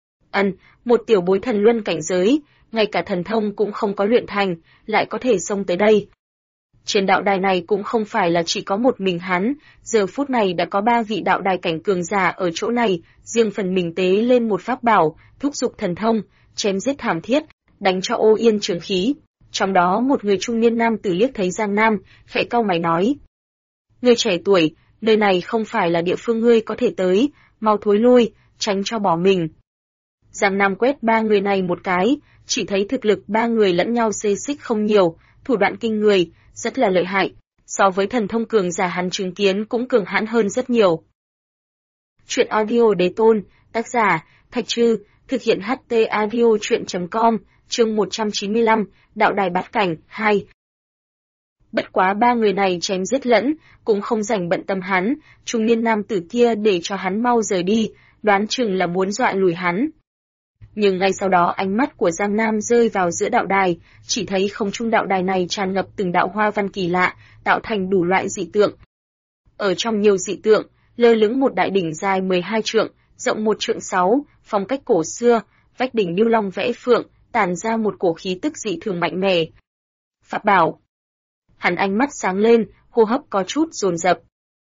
Một tiểu bối thần luân cảnh giới, ngay cả thần thông cũng không có luyện thành, lại có thể xông tới đây. Trên đạo đài này cũng không phải là chỉ có một mình hắn, giờ phút này đã có 3 vị đạo đài cảnh cường giả ở chỗ này, riêng phần mình tế lên một pháp bảo, thúc giục thần thông, chém giết thảm thiết, đánh cho ô yên trường khí. Trong đó một người trung niên nam tử liếc thấy Giang Nam, khẽ cau mày nói: "Ngươi trẻ tuổi, nơi này không phải là địa phương ngươi có thể tới, mau thối lui, tránh cho bỏ mình." Giang Nam quét 3 người này một cái, chỉ thấy thực lực 3 người lẫn nhau xê xích không nhiều, thủ đoạn kinh người, rất là lợi hại, so với thần thông cường giả hắn chứng kiến cũng cường hãn hơn rất nhiều. Truyện audio đế tôn, tác giả, Thạch Trư, thực hiện HT audio truyện.com, chương 195, đạo đài bát cảnh, 2. Bất quá 3 người này chém giết lẫn, cũng không rảnh bận tâm hắn, trung niên nam tử kia để cho hắn mau rời đi, đoán chừng là muốn dọa lùi hắn. Nhưng ngay sau đó ánh mắt của Giang Nam rơi vào giữa đạo đài, chỉ thấy không trung đạo đài này tràn ngập từng đạo hoa văn kỳ lạ, tạo thành đủ loại dị tượng. Ở trong nhiều dị tượng, lơ lửng một đại đỉnh dài 12 trượng, rộng 1 trượng 6, phong cách cổ xưa, vách đỉnh điêu long vẽ phượng, tản ra một cổ khí tức dị thường mạnh mẽ. Pháp bảo. Hắn ánh mắt sáng lên, hô hấp có chút dồn dập.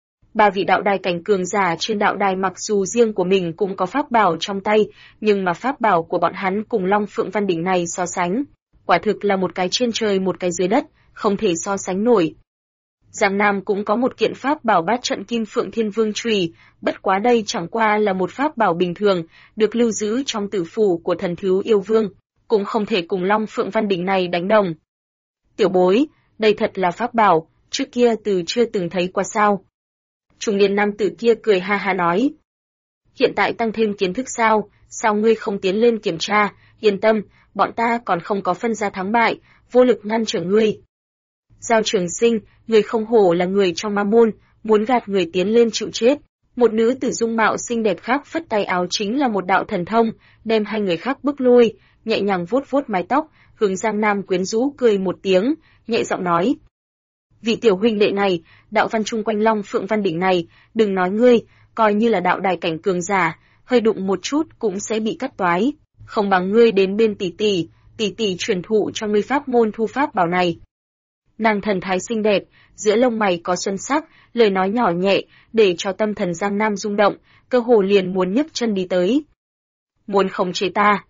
3 vị đạo đài cảnh cường giả trên đạo đài mặc dù riêng của mình cũng có pháp bảo trong tay, nhưng mà pháp bảo của bọn hắn cùng Long Phượng Văn Đỉnh này so sánh, quả thực là một cái trên trời một cái dưới đất, không thể so sánh nổi. Giang Nam cũng có một kiện pháp bảo bát trận Kim Phượng Thiên Vương Chùy, bất quá đây chẳng qua là một pháp bảo bình thường, được lưu giữ trong tử phủ của thần thú yêu vương, cũng không thể cùng Long Phượng Văn Đỉnh này đánh đồng. Tiểu bối, đây thật là pháp bảo, trước kia chưa từng thấy qua sao? Trung niên nam tử kia cười ha ha nói: "Hiện tại tăng thêm kiến thức sao ngươi không tiến lên kiểm tra, yên tâm, bọn ta còn không có phân ra thắng bại, vô lực ngăn trở ngươi." Giao Trường Sinh, người không hổ là người trong ma môn, muốn gạt người tiến lên chịu chết. Một nữ tử dung mạo xinh đẹp khác phất tay áo chính là một đạo thần thông, đem 2 người khác bức lui, nhẹ nhàng vuốt vuốt mái tóc, hướng Giang Nam quyến rũ cười một tiếng, nhẹ giọng nói: "Vị tiểu huynh đệ này, đạo văn chung quanh Long Phượng Văn Đỉnh này, đừng nói ngươi, coi như là đạo đài cảnh cường giả, hơi đụng một chút cũng sẽ bị cắt toái, không bằng ngươi đến bên tỷ tỷ truyền thụ cho ngươi pháp môn thu pháp bảo này." Nàng thần thái xinh đẹp, giữa lông mày có xuân sắc, lời nói nhỏ nhẹ, để cho tâm thần Giang Nam rung động, cơ hồ liền muốn nhấc chân đi tới. "Muốn khống chế ta?"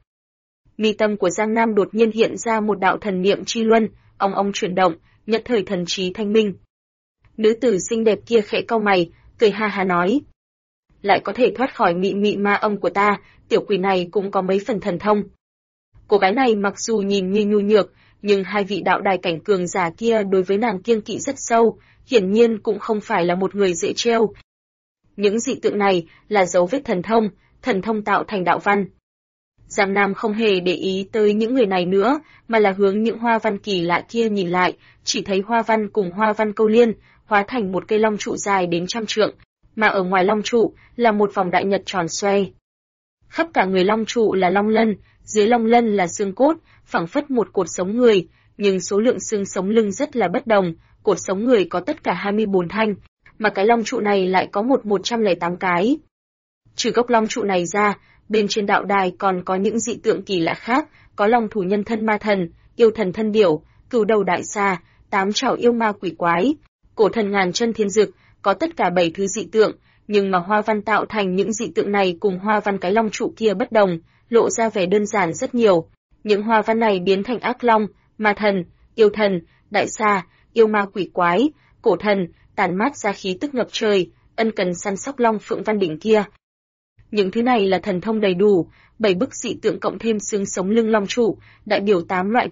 Mi tâm của Giang Nam đột nhiên hiện ra một đạo thần niệm chi luân, ong ong chuyển động, nhất thời thần trí thanh minh. Nữ tử xinh đẹp kia khẽ cau mày, cười ha ha nói: "Lại có thể thoát khỏi mị mị ma âm của ta, tiểu quỷ này cũng có mấy phần thần thông." Cô gái này mặc dù nhìn như nhu nhược, nhưng 2 vị đạo đài cảnh cường giả kia đối với nàng kiêng kỵ rất sâu, hiển nhiên cũng không phải là một người dễ trêu. Những dị tượng này là dấu vết thần thông tạo thành đạo văn. Giang Nam không hề để ý tới những người này nữa, mà là hướng những hoa văn kỳ lạ kia nhìn lại, chỉ thấy hoa văn cùng hoa văn câu liên, hóa thành một cây long trụ dài đến 100 trượng, mà ở ngoài long trụ là một vòng đại nhật tròn xoay. Khắp cả người long trụ là long lân, dưới long lân là xương cốt, phảng phất một cột sống người, nhưng số lượng xương sống lưng rất là bất đồng, cột sống người có tất cả 24 thanh, mà cái long trụ này lại có 108 cái. Trừ gốc long trụ này ra, bên trên đạo đài còn có những dị tượng kỳ lạ khác, có long thủ nhân thân ma thần, yêu thần thân điểu, cửu đầu đại xà, 8 trảo yêu ma quỷ quái, cổ thần ngàn chân thiên dực, có tất cả 7 thứ dị tượng, nhưng mà hoa văn tạo thành những dị tượng này cùng hoa văn cái long trụ kia bất đồng, lộ ra vẻ đơn giản rất nhiều. Những hoa văn này biến thành ác long, ma thần, yêu thần, đại xà, yêu ma quỷ quái, cổ thần, tản mát ra khí tức ngập trời, ân cần săn sóc long phượng văn đỉnh kia. Những thứ này là thần thông đầy đủ, 7 bức dị tượng cộng thêm xương sống lưng long trụ, đại biểu 8 loại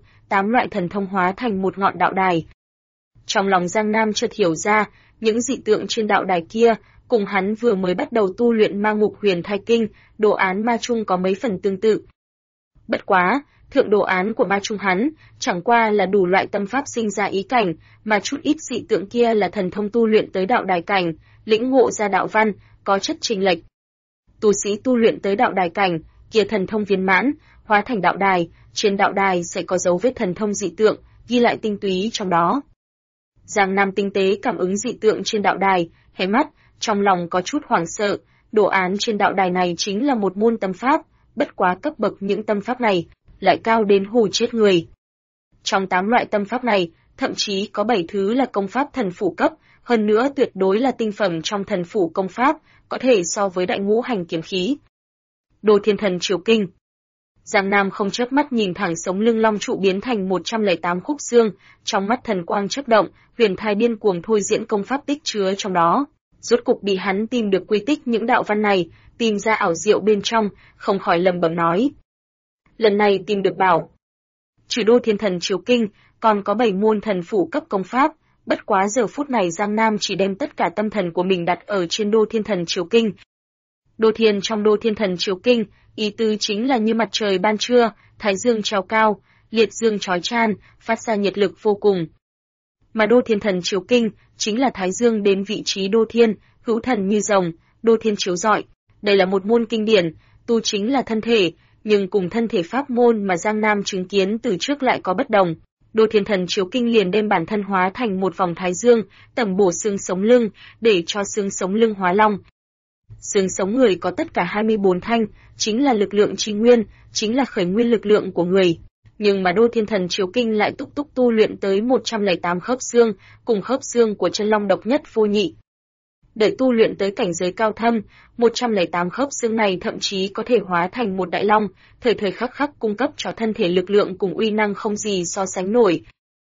thần thông hóa thành một ngọn đạo đài. Trong lòng Giang Nam chợt hiểu ra, những dị tượng trên đạo đài kia, cùng hắn vừa mới bắt đầu tu luyện Ma Ngục Huyền Thai Kinh, đồ án ma chung có mấy phần tương tự. Bất quá, thượng đồ án của ma chung hắn, chẳng qua là đủ loại tâm pháp sinh ra ý cảnh, mà chút ít dị tượng kia là thần thông tu luyện tới đạo đài cảnh, lĩnh ngộ ra đạo văn, có chất chênh lệch. Tu sĩ tu luyện tới đạo đài cảnh, kia thần thông viên mãn, hóa thành đạo đài, trên đạo đài sẽ có dấu vết thần thông dị tượng, ghi lại tinh túy trong đó. Giang Nam tinh tế cảm ứng dị tượng trên đạo đài, hé mắt, trong lòng có chút hoảng sợ, đồ án trên đạo đài này chính là một môn tâm pháp, bất quá cấp bậc những tâm pháp này, lại cao đến hù chết người. Trong 8 loại tâm pháp này, thậm chí có 7 thứ là công pháp thần phủ cấp, hơn nữa tuyệt đối là tinh phẩm trong thần phủ công pháp, có thể so với đại ngũ hành kiếm khí. Đô Thiên Thần Triều Kinh. Giang Nam không chớp mắt nhìn thẳng sống lưng long trụ biến thành 108 khúc xương, trong mắt thần quang chớp động, huyền thai điên cuồng thôi diễn công pháp tích chứa trong đó. Rốt cục bị hắn tìm được quy tích những đạo văn này, tìm ra ảo diệu bên trong, không khỏi lẩm bẩm nói. Lần này tìm được bảo. Trừ Đô Thiên Thần Triều Kinh, còn có 7 môn thần phủ cấp công pháp, bất quá giờ phút này Giang Nam chỉ đem tất cả tâm thần của mình đặt ở trên Đô Thiên Thần Triều Kinh. Đô Thiên trong Đô Thiên Thần Triều Kinh, ý tứ chính là như mặt trời ban trưa, thái dương treo cao, liệt dương chói chan, phát ra nhiệt lực vô cùng. Mà Đô Thiên Thần Triều Kinh chính là thái dương đến vị trí Đô Thiên, hữu thần như rồng, Đô Thiên chiếu rọi. Đây là một môn kinh điển, tu chính là thân thể, nhưng cùng thân thể pháp môn mà Giang Nam chứng kiến từ trước lại có bất đồng. Đô Thiên Thần Chiếu Kinh liền đem bản thân hóa thành một vòng thái dương, tẩm bổ xương sống lưng, để cho xương sống lưng hóa long. Xương sống người có tất cả 24 thanh, chính là lực lượng chi nguyên, chính là khởi nguyên lực lượng của người. Nhưng mà Đô Thiên Thần Chiếu Kinh lại túc túc tu luyện tới 108 khớp xương, cùng khớp xương của chân long độc nhất vô nhị. Đợi tu luyện tới cảnh giới cao thâm, 108 khớp xương này thậm chí có thể hóa thành một đại long, thời thời khắc khắc cung cấp cho thân thể lực lượng cùng uy năng không gì so sánh nổi.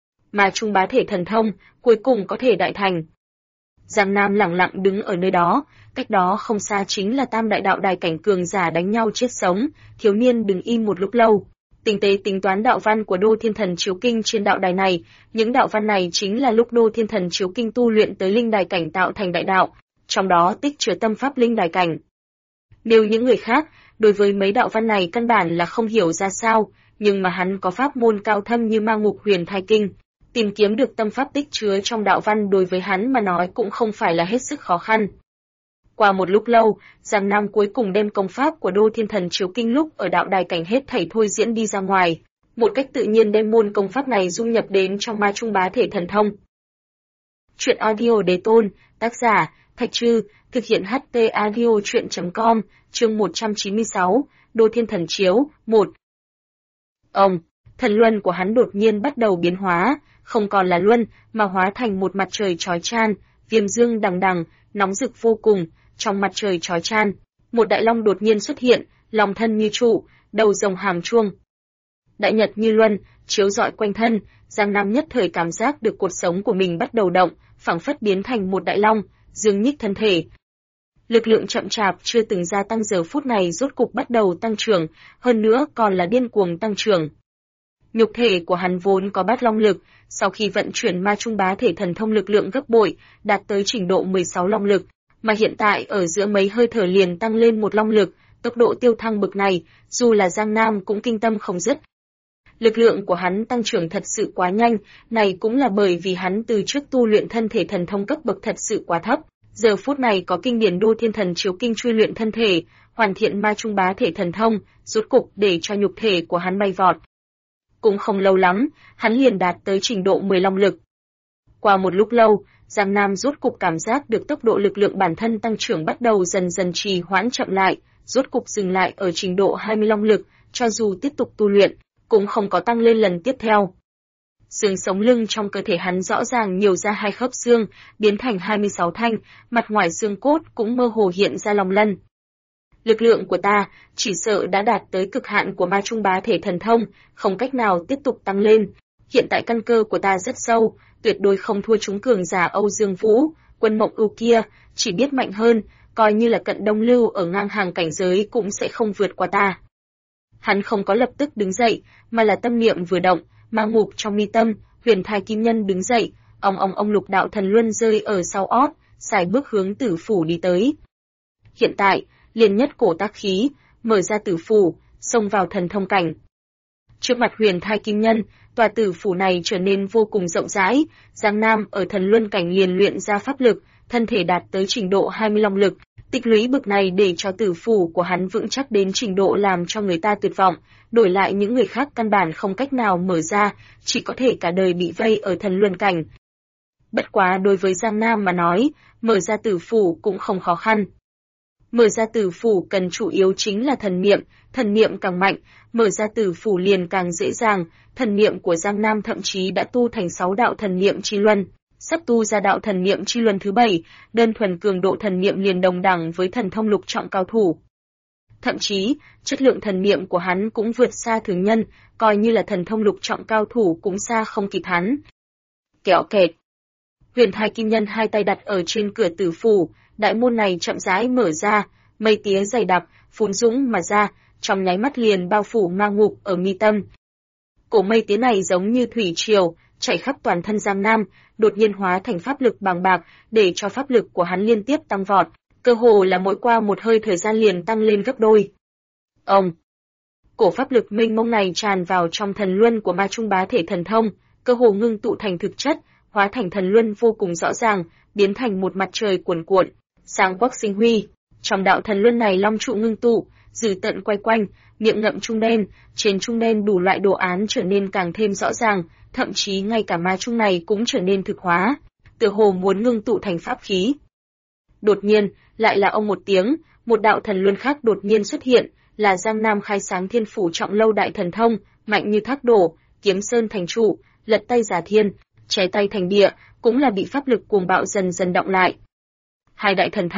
Mà trung bá thể thần thông, cuối cùng có thể đại thành. Giang Nam lặng lặng đứng ở nơi đó, cách đó không xa chính là tam đại đạo đài cảnh cường giả đánh nhau chết sống, thiếu niên đứng im một lúc lâu. Tinh tế tính toán đạo văn của Đô Thiên Thần Chiếu Kinh trên đạo đài này, những đạo văn này chính là lúc Đô Thiên Thần Chiếu Kinh tu luyện tới linh đài cảnh tạo thành đại đạo, trong đó tích chứa tâm pháp linh đài cảnh. Nếu những người khác, đối với mấy đạo văn này căn bản là không hiểu ra sao, nhưng mà hắn có pháp môn cao thâm như Ma Ngục Huyền Thai Kinh, tìm kiếm được tâm pháp tích chứa trong đạo văn đối với hắn mà nói cũng không phải là hết sức khó khăn. Qua một lúc lâu, Giang Nam cuối cùng đem công pháp của Đô Thiên Thần Chiếu Kinh lúc ở đạo đài cảnh hết thảy thôi diễn đi ra ngoài, một cách tự nhiên đem môn công pháp này dung nhập đến trong ma trung bá thể thần thông. Truyện audio Đế Tôn, tác giả, Thạch Trư, thực hiện HT audio truyện.com, chương 196, Đô Thiên Thần Chiếu, 1. Thần luân của hắn đột nhiên bắt đầu biến hóa, không còn là luân, mà hóa thành một mặt trời chói chan, viêm dương đằng đằng, nóng rực vô cùng. Trong mặt trời chói chan, một đại long đột nhiên xuất hiện, long thân như trụ, đầu rồng hàm chuông. Đại nhật như luân, chiếu rọi quanh thân, Giang Nam nhất thời cảm giác được cuộc sống của mình bắt đầu động, phảng phất biến thành một đại long, dương nhích thân thể. Lực lượng chậm chạp chưa từng gia tăng giờ phút này rốt cục bắt đầu tăng trưởng, hơn nữa còn là điên cuồng tăng trưởng. Nhục thể của hắn vốn có bát long lực, sau khi vận chuyển ma trung bá thể thần thông lực lượng gấp bội, đạt tới trình độ 16 long lực, mà hiện tại ở giữa mấy hơi thở liền tăng lên một long lực, tốc độ tiêu thăng bực này, dù là Giang Nam cũng kinh tâm không dứt. Lực lượng của hắn tăng trưởng thật sự quá nhanh, này cũng là bởi vì hắn từ trước tu luyện thân thể thần thông cấp bậc thật sự quá thấp. Giờ phút này có kinh điển Đô Thiên Thần Chiếu Kinh truy luyện thân thể, hoàn thiện ma trung bá thể thần thông, rốt cục để cho nhục thể của hắn bay vọt. Cũng không lâu lắm, hắn liền đạt tới trình độ 10 long lực. Qua một lúc lâu, Giang Nam rốt cục cảm giác được tốc độ lực lượng bản thân tăng trưởng bắt đầu dần dần trì hoãn chậm lại, rốt cục dừng lại ở trình độ 20 long lực, cho dù tiếp tục tu luyện, cũng không có tăng lên lần tiếp theo. Xương sống lưng trong cơ thể hắn rõ ràng nhiều ra 2 khớp xương, biến thành 26 thanh, mặt ngoài xương cốt cũng mơ hồ hiện ra long lân. Lực lượng của ta chỉ sợ đã đạt tới cực hạn của ma trung bá thể thần thông, không cách nào tiếp tục tăng lên. Hiện tại căn cơ của ta rất sâu, tuyệt đối không thua chúng cường giả Âu Dương Vũ, Quân Mộng Ưu kia, chỉ biết mạnh hơn, coi như là cận đông lưu ở ngang hàng cảnh giới cũng sẽ không vượt qua ta. Hắn không có lập tức đứng dậy, mà là tâm niệm vừa động, ma ngục trong mi tâm, huyền thai kim nhân đứng dậy, ông lục đạo thần luân rơi ở sau ót, xài bước hướng tử phủ đi tới. Hiện tại, liền nhất cổ tác khí, mở ra tử phủ, xông vào thần thông cảnh. Trước mặt huyền thai kim nhân, tòa tử phủ này trở nên vô cùng rộng rãi, Giang Nam ở thần luân cảnh liền luyện ra pháp lực, thân thể đạt tới trình độ 20 long lực, tích lũy bực này để cho tử phủ của hắn vững chắc đến trình độ làm cho người ta tuyệt vọng, đổi lại những người khác căn bản không cách nào mở ra, chỉ có thể cả đời bị vây ở thần luân cảnh. Bất quá đối với Giang Nam mà nói, mở ra tử phủ cũng không khó khăn. Mở ra tử phủ cần chủ yếu chính là thần niệm càng mạnh, mở ra tử phủ liền càng dễ dàng, thần niệm của Giang Nam thậm chí đã tu thành 6 đạo thần niệm chi luân, sắp tu ra đạo thần niệm chi luân thứ 7, đơn thuần cường độ thần niệm liền đồng đẳng với thần thông lục trọng cao thủ. Thậm chí, chất lượng thần niệm của hắn cũng vượt xa thường nhân, coi như là thần thông lục trọng cao thủ cũng xa không kịp hắn. Kẹo kẹt. Huyền thai kim nhân hai tay đặt ở trên cửa tử phủ, đại môn này chậm rãi mở ra, mây tía dày đặc, phun dũng mà ra, trong nháy mắt liền bao phủ ma ngục ở mi tâm. Cổ mây tía này giống như thủy triều, chảy khắp toàn thân Giang Nam, đột nhiên hóa thành pháp lực bàng bạc, để cho pháp lực của hắn liên tiếp tăng vọt, cơ hồ là mỗi qua một hơi thời gian liền tăng lên gấp đôi. Cổ pháp lực mênh mông này tràn vào trong thần luân của ma trung bá thể thần thông, cơ hồ ngưng tụ thành thực chất, hóa thành thần luân vô cùng rõ ràng, biến thành một mặt trời cuồn cuộn, sáng quắc sinh huy. Trong đạo thần luân này long trụ ngưng tụ, dư tận quay quanh, miệng ngậm trung đen, trên trung đen đủ loại đồ án trở nên càng thêm rõ ràng, thậm chí ngay cả ma trung này cũng trở nên thực hóa, tựa hồ muốn ngưng tụ thành pháp khí. Đột nhiên, lại là một tiếng, một đạo thần luân khác đột nhiên xuất hiện, là Giang Nam khai sáng thiên phủ trọng lâu đại thần thông, mạnh như thác đổ, kiếm sơn thành trụ, lật tay giả thiên, ché tay thành địa, cũng là bị pháp lực cuồng bạo dần dần động lại. Hai đại thần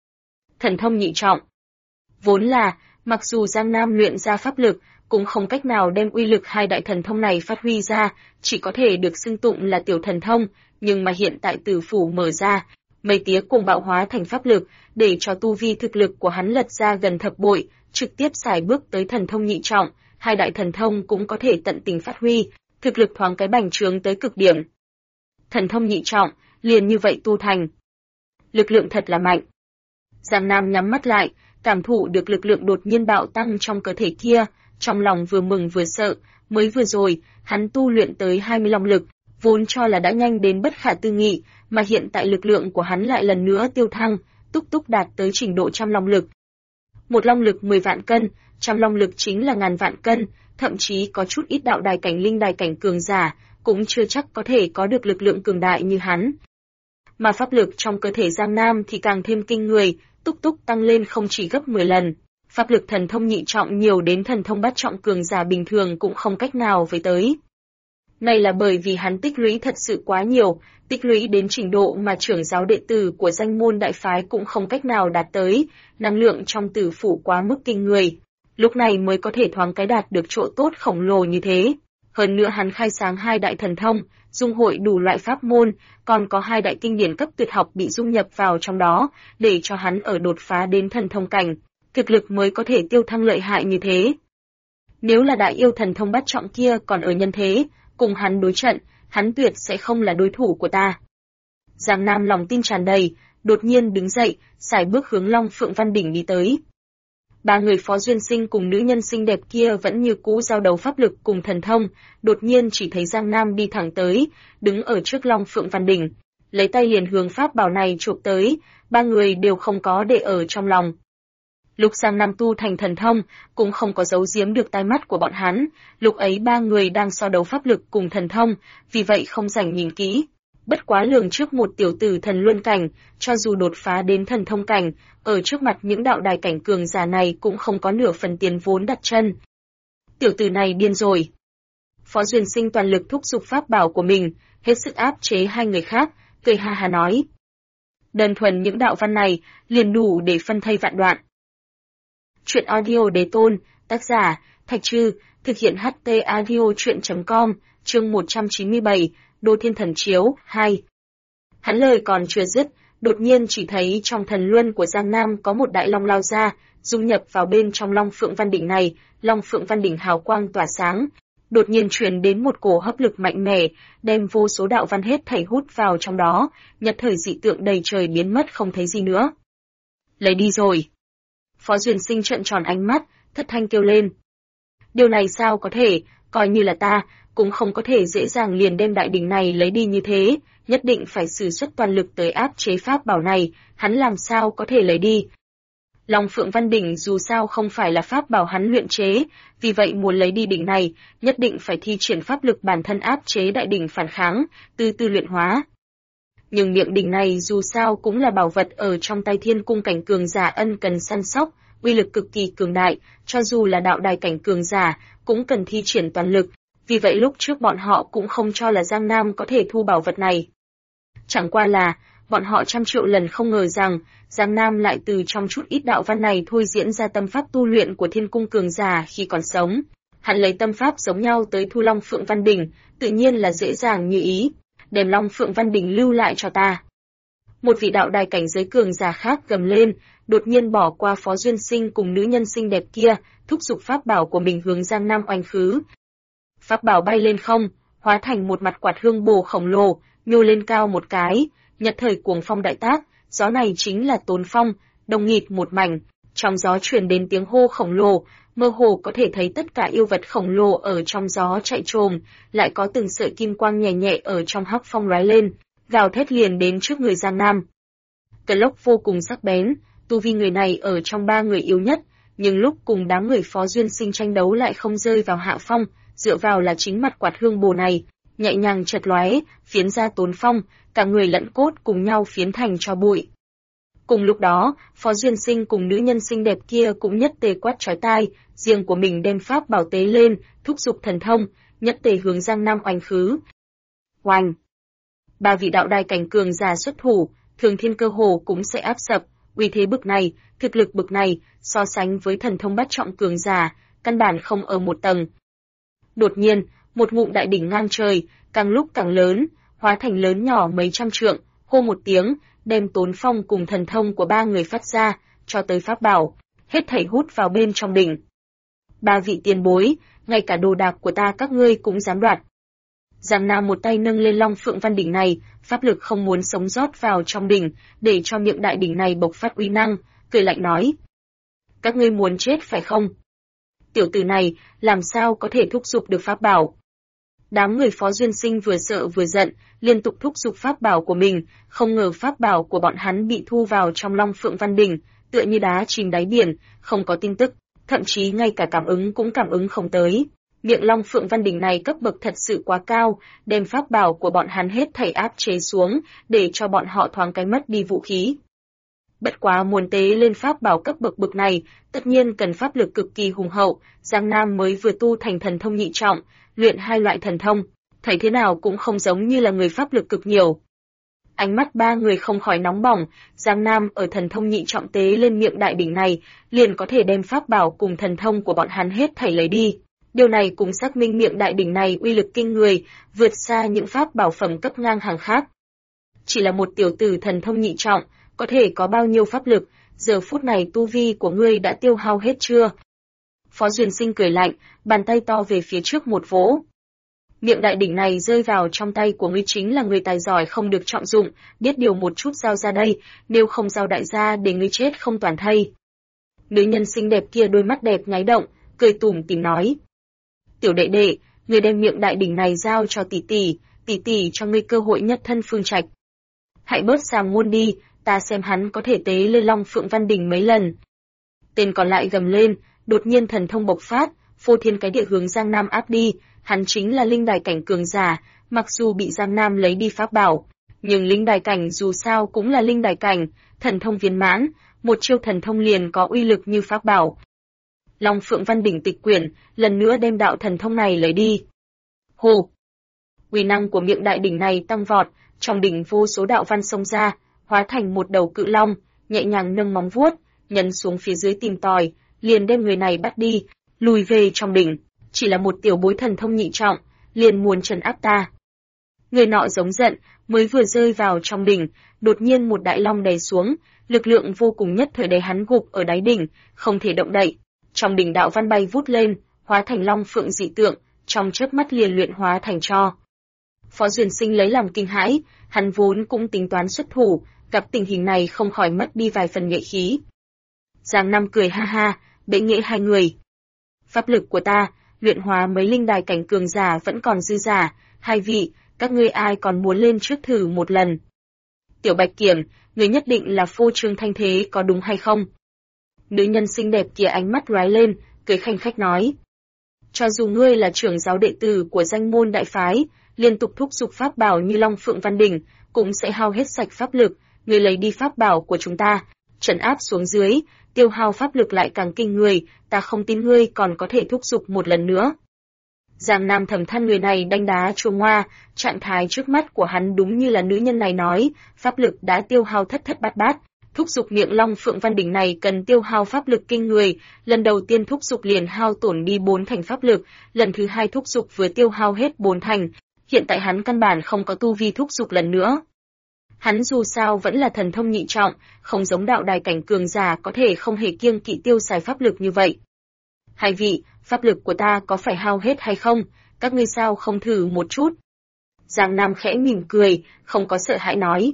thông nhị trọng. Vốn là, mặc dù Giang Nam luyện ra pháp lực, cũng không cách nào đem uy lực hai đại thần thông này phát huy ra, chỉ có thể được xưng tụng là tiểu thần thông, nhưng mà hiện tại tử phủ mở ra, mây tía cuồng bạo hóa thành pháp lực, để cho tu vi thực lực của hắn lật ra gần thập bội, trực tiếp xài bước tới thần thông nhị trọng, hai đại thần thông cũng có thể tận tình phát huy, thực lực thoáng cái bành trướng tới cực điểm. Thần thông nhị trọng, liền như vậy tu thành. Lực lượng thật là mạnh. Giang Nam nhắm mắt lại, cảm thụ được lực lượng đột nhiên bạo tăng trong cơ thể kia, trong lòng vừa mừng vừa sợ, mới vừa rồi, hắn tu luyện tới 20 long lực, vốn cho là đã nhanh đến bất khả tư nghị, mà hiện tại lực lượng của hắn lại lần nữa tiêu thăng, túc túc đạt tới trình độ trăm long lực. Một long lực 10 vạn cân, trăm long lực chính là ngàn vạn cân, thậm chí có chút ít đạo đài cảnh linh đài cảnh cường giả, cũng chưa chắc có thể có được lực lượng cường đại như hắn. Mà pháp lực trong cơ thể Giang Nam thì càng thêm kinh người, túc túc tăng lên không chỉ gấp 10 lần. Pháp lực thần thông nhị trọng nhiều đến thần thông bát trọng cường giả bình thường cũng không cách nào với tới. Này là bởi vì hắn tích lũy thật sự quá nhiều, tích lũy đến trình độ mà trưởng giáo đệ tử của danh môn đại phái cũng không cách nào đạt tới, năng lượng trong tử phủ quá mức kinh người. Lúc này mới có thể thoáng cái đạt được chỗ tốt khổng lồ như thế. Hơn nữa hắn khai sáng hai đại thần thông, dung hội đủ loại pháp môn, còn có hai đại kinh điển cấp tuyệt học bị dung nhập vào trong đó, để cho hắn ở đột phá đến thần thông cảnh, thực lực mới có thể tiêu thăng lợi hại như thế. Nếu là đại yêu thần thông bát trọng kia còn ở nhân thế, cùng hắn đối trận, hắn tuyệt sẽ không là đối thủ của ta. Giang Nam lòng tin tràn đầy, đột nhiên đứng dậy, sải bước hướng Long Phượng Văn Đỉnh đi tới. Ba người Phó Duyên Sinh cùng nữ nhân xinh đẹp kia vẫn như cũ giao đấu pháp lực cùng thần thông, đột nhiên chỉ thấy Giang Nam đi thẳng tới, đứng ở trước Long Phượng Văn Đỉnh, lấy tay liền hướng pháp bảo này chụp tới, ba người đều không có để ở trong lòng. Lúc Giang Nam tu thành thần thông, cũng không có giấu giếm được tai mắt của bọn hắn, lúc ấy ba người đang so đấu pháp lực cùng thần thông, vì vậy không rảnh nhìn kỹ. Bất quá lường trước một tiểu tử thần luân cảnh, cho dù đột phá đến thần thông cảnh, ở trước mặt những đạo đài cảnh cường giả này cũng không có nửa phần tiền vốn đặt chân. Tiểu tử này điên rồi. Phó Duyên Sinh toàn lực thúc giục pháp bảo của mình, hết sức áp chế hai người khác, cười ha ha nói. Đơn thuần những đạo văn này, liền đủ để phân thây vạn đoạn. Chuyện audio Đế Tôn, tác giả, Thạch Trư, thực hiện HT audio chuyện.com, chương 197, Đô Thiên Thần Chiếu, 2. Hắn lời còn chưa dứt, đột nhiên chỉ thấy trong thần luân của Giang Nam có một đại long lao ra, dung nhập vào bên trong Long Phượng Văn Đỉnh này, Long Phượng Văn Đỉnh hào quang tỏa sáng. Đột nhiên truyền đến một cổ hấp lực mạnh mẽ, đem vô số đạo văn hết thảy hút vào trong đó, nhất thời dị tượng đầy trời biến mất không thấy gì nữa. Lấy đi rồi. Phó Duyên Sinh trợn tròn ánh mắt, thất thanh kêu lên. Điều này sao có thể, coi như là ta, cũng không có thể dễ dàng liền đem đại đỉnh này lấy đi như thế, nhất định phải sử xuất toàn lực tới áp chế pháp bảo này, hắn làm sao có thể lấy đi. Long Phượng Văn Đỉnh dù sao không phải là pháp bảo hắn luyện chế, vì vậy muốn lấy đi đỉnh này, nhất định phải thi triển pháp lực bản thân áp chế đại đỉnh phản kháng, từ từ luyện hóa. Nhưng miệng đỉnh này dù sao cũng là bảo vật ở trong tay thiên cung cảnh cường giả ân cần săn sóc, uy lực cực kỳ cường đại, cho dù là đạo đài cảnh cường giả, cũng cần thi triển toàn lực, vì vậy lúc trước bọn họ cũng không cho là Giang Nam có thể thu bảo vật này. Chẳng qua là, bọn họ trăm triệu lần không ngờ rằng, Giang Nam lại từ trong chút ít đạo văn này thôi diễn ra tâm pháp tu luyện của thiên cung cường giả khi còn sống. Hắn lấy tâm pháp giống nhau tới thu Long Phượng Văn Đỉnh, tự nhiên là dễ dàng như ý, đem Long Phượng Văn Đỉnh lưu lại cho ta. Một vị đạo đài cảnh giới cường giả khác gầm lên, đột nhiên bỏ qua Phó Duyên Sinh cùng nữ nhân xinh đẹp kia, thúc giục pháp bảo của mình hướng Giang Nam oanh khứ. Pháp bảo bay lên không, hóa thành một mặt quạt hương bồ khổng lồ, nhô lên cao một cái, nhất thời cuồng phong đại tác, gió này chính là Tốn Phong, đông nghịt một mảnh, trong gió truyền đến tiếng hô khổng lồ, mơ hồ có thể thấy tất cả yêu vật khổng lồ ở trong gió chạy trồm, lại có từng sợi kim quang nhẹ nhẹ ở trong hắc phong lóe lên, gào thét liền đến trước người Giang Nam. Cơn lốc vô cùng sắc bén, tu vi người này ở trong ba người yếu nhất, nhưng lúc cùng đám người Phó Duyên Sinh tranh đấu lại không rơi vào hạ phong, dựa vào là chính mặt quạt hương bồ này, nhẹ nhàng chật lóe, phiến ra Tốn Phong, cả người lẫn cốt cùng nhau phiến thành tro bụi. Cùng lúc đó, Phó Duyên Sinh cùng nữ nhân xinh đẹp kia cũng nhất tề quát chói tai, riêng của mình đem pháp bảo tế lên, thúc giục thần thông, nhất tề hướng Giang Nam oanh khứ. Oanh! Ba vị đạo đài cảnh cường giả xuất thủ, thường thiên cơ hồ cũng sẽ áp sập, uy thế bực này, thực lực bực này, so sánh với thần thông bát trọng cường giả, căn bản không ở một tầng. Đột nhiên, một ngụm đại đỉnh ngang trời, càng lúc càng lớn, hóa thành lớn nhỏ mấy trăm trượng, hô một tiếng, đem Tốn Phong cùng thần thông của ba người phát ra, cho tới pháp bảo, hết thảy hút vào bên trong đỉnh. Ba vị tiền bối, ngay cả đồ đạc của ta các ngươi cũng dám đoạt. Giang Nam một tay nâng lên Long Phượng Văn Đỉnh này, pháp lực không muốn sống rót vào trong đỉnh, để cho miệng đại đỉnh này bộc phát uy năng, cười lạnh nói. Các ngươi muốn chết phải không? Tiểu tử này, làm sao có thể thúc giục được pháp bảo? Đám người Phó Duyên Sinh vừa sợ vừa giận, liên tục thúc giục pháp bảo của mình, không ngờ pháp bảo của bọn hắn bị thu vào trong Long Phượng Văn Đỉnh, tựa như đá chìm đáy biển, không có tin tức, thậm chí ngay cả cảm ứng cũng cảm ứng không tới. Miệng Long Phượng Văn Đỉnh này cấp bậc thật sự quá cao, đem pháp bảo của bọn hắn hết thảy áp chế xuống, để cho bọn họ thoáng cái mất đi vũ khí. Bất quá muốn tế lên pháp bảo cấp bậc bậc này, tất nhiên cần pháp lực cực kỳ hùng hậu, Giang Nam mới vừa tu thành thần thông nhị trọng, luyện hai loại thần thông, thấy thế nào cũng không giống như là người pháp lực cực nhiều. Ánh mắt ba người không khỏi nóng bỏng, Giang Nam ở thần thông nhị trọng tế lên miệng đại đỉnh này, liền có thể đem pháp bảo cùng thần thông của bọn hắn hết thảy lấy đi. Điều này cũng xác minh miệng đại đỉnh này uy lực kinh người, vượt xa những pháp bảo phẩm cấp ngang hàng khác. Chỉ là một tiểu tử thần thông nhị trọng, có thể có bao nhiêu pháp lực, giờ phút này tu vi của ngươi đã tiêu hao hết chưa? Phó Duyên Sinh cười lạnh, bàn tay to về phía trước một vỗ. Miệng đại đỉnh này rơi vào trong tay của ngươi chính là người tài giỏi không được trọng dụng, biết điều một chút giao ra đây, nếu không giao đại gia để ngươi chết không toàn thây. Nữ nhân xinh đẹp kia đôi mắt đẹp nháy động, cười tủm tỉm nói: "Tiểu đệ đệ, người đem miệng đại đỉnh này giao cho tỷ tỷ cho ngươi cơ hội nhất thân phương trạch. Hãy bớt sàm ngôn đi, ta xem hắn có thể tế lên Long Phượng Văn đỉnh mấy lần." Tên còn lại gầm lên, đột nhiên thần thông bộc phát, phô thiên cái địa hướng Giang Nam áp đi, hắn chính là linh đài cảnh cường giả, mặc dù bị Giang Nam lấy đi pháp bảo, nhưng linh đài cảnh dù sao cũng là linh đài cảnh, thần thông viên mãn, một chiêu thần thông liền có uy lực như pháp bảo. Long Phượng Văn đỉnh tịch quyển, lần nữa đem đạo thần thông này lấy đi. Hô! Uy năng của miệng đại đỉnh này tăng vọt, trong đỉnh vô số đạo văn xông ra, hóa thành một đầu cự long, nhẹ nhàng nâng móng vuốt, nhấn xuống phía dưới tìm tòi, liền đem người này bắt đi, lùi về trong đỉnh. Chỉ là một tiểu bối thần thông nhị trọng, liền muốn trấn áp ta. Người nọ giống giận, mới vừa rơi vào trong đỉnh, đột nhiên một đại long đè xuống, lực lượng vô cùng nhất thời đè hắn gục ở đáy đỉnh, không thể động đậy. Trong đỉnh đạo văn bay vút lên, hóa thành long phượng dị tượng, trong chớp mắt liền luyện hóa thành tro. Phó Duyên Sinh lấy làm kinh hãi, hắn vốn cũng tính toán xuất thủ, gặp tình hình này không khỏi mất đi vài phần nghệ khí. Giang Nam cười ha ha, bệ nghệ hai người. Pháp lực của ta, luyện hóa mấy linh đài cảnh cường giả vẫn còn dư giả, hai vị, các ngươi ai còn muốn lên trước thử một lần? Tiểu Bạch Kiểm, ngươi nhất định là phô trương thanh thế có đúng hay không? Nữ nhân xinh đẹp kia ánh mắt lóe lên, cười khanh khách nói. Cho dù ngươi là trưởng giáo đệ tử của danh môn đại phái, liên tục thúc giục pháp bảo như Long Phượng Văn Đỉnh, cũng sẽ hao hết sạch pháp lực, ngươi lấy đi pháp bảo của chúng ta, trấn áp xuống dưới, tiêu hao pháp lực lại càng kinh người, ta không tin ngươi còn có thể thúc giục một lần nữa. Giang Nam thầm than người này đanh đá chua ngoa, trạng thái trước mắt của hắn đúng như là nữ nhân này nói, pháp lực đã tiêu hao thất thất bát bát, thúc giục miệng Long Phượng Văn đỉnh này cần tiêu hao pháp lực kinh người, lần đầu tiên thúc giục liền hao tổn đi 4 thành pháp lực, lần thứ hai thúc giục vừa tiêu hao hết 4 thành, hiện tại hắn căn bản không có tu vi thúc giục lần nữa. Hắn dù sao vẫn là thần thông nhị trọng, không giống đạo đài cảnh cường giả có thể không hề kiêng kỵ tiêu xài pháp lực như vậy. Hai vị, pháp lực của ta có phải hao hết hay không, các ngươi sao không thử một chút? Giang Nam khẽ mỉm cười, không có sợ hãi nói.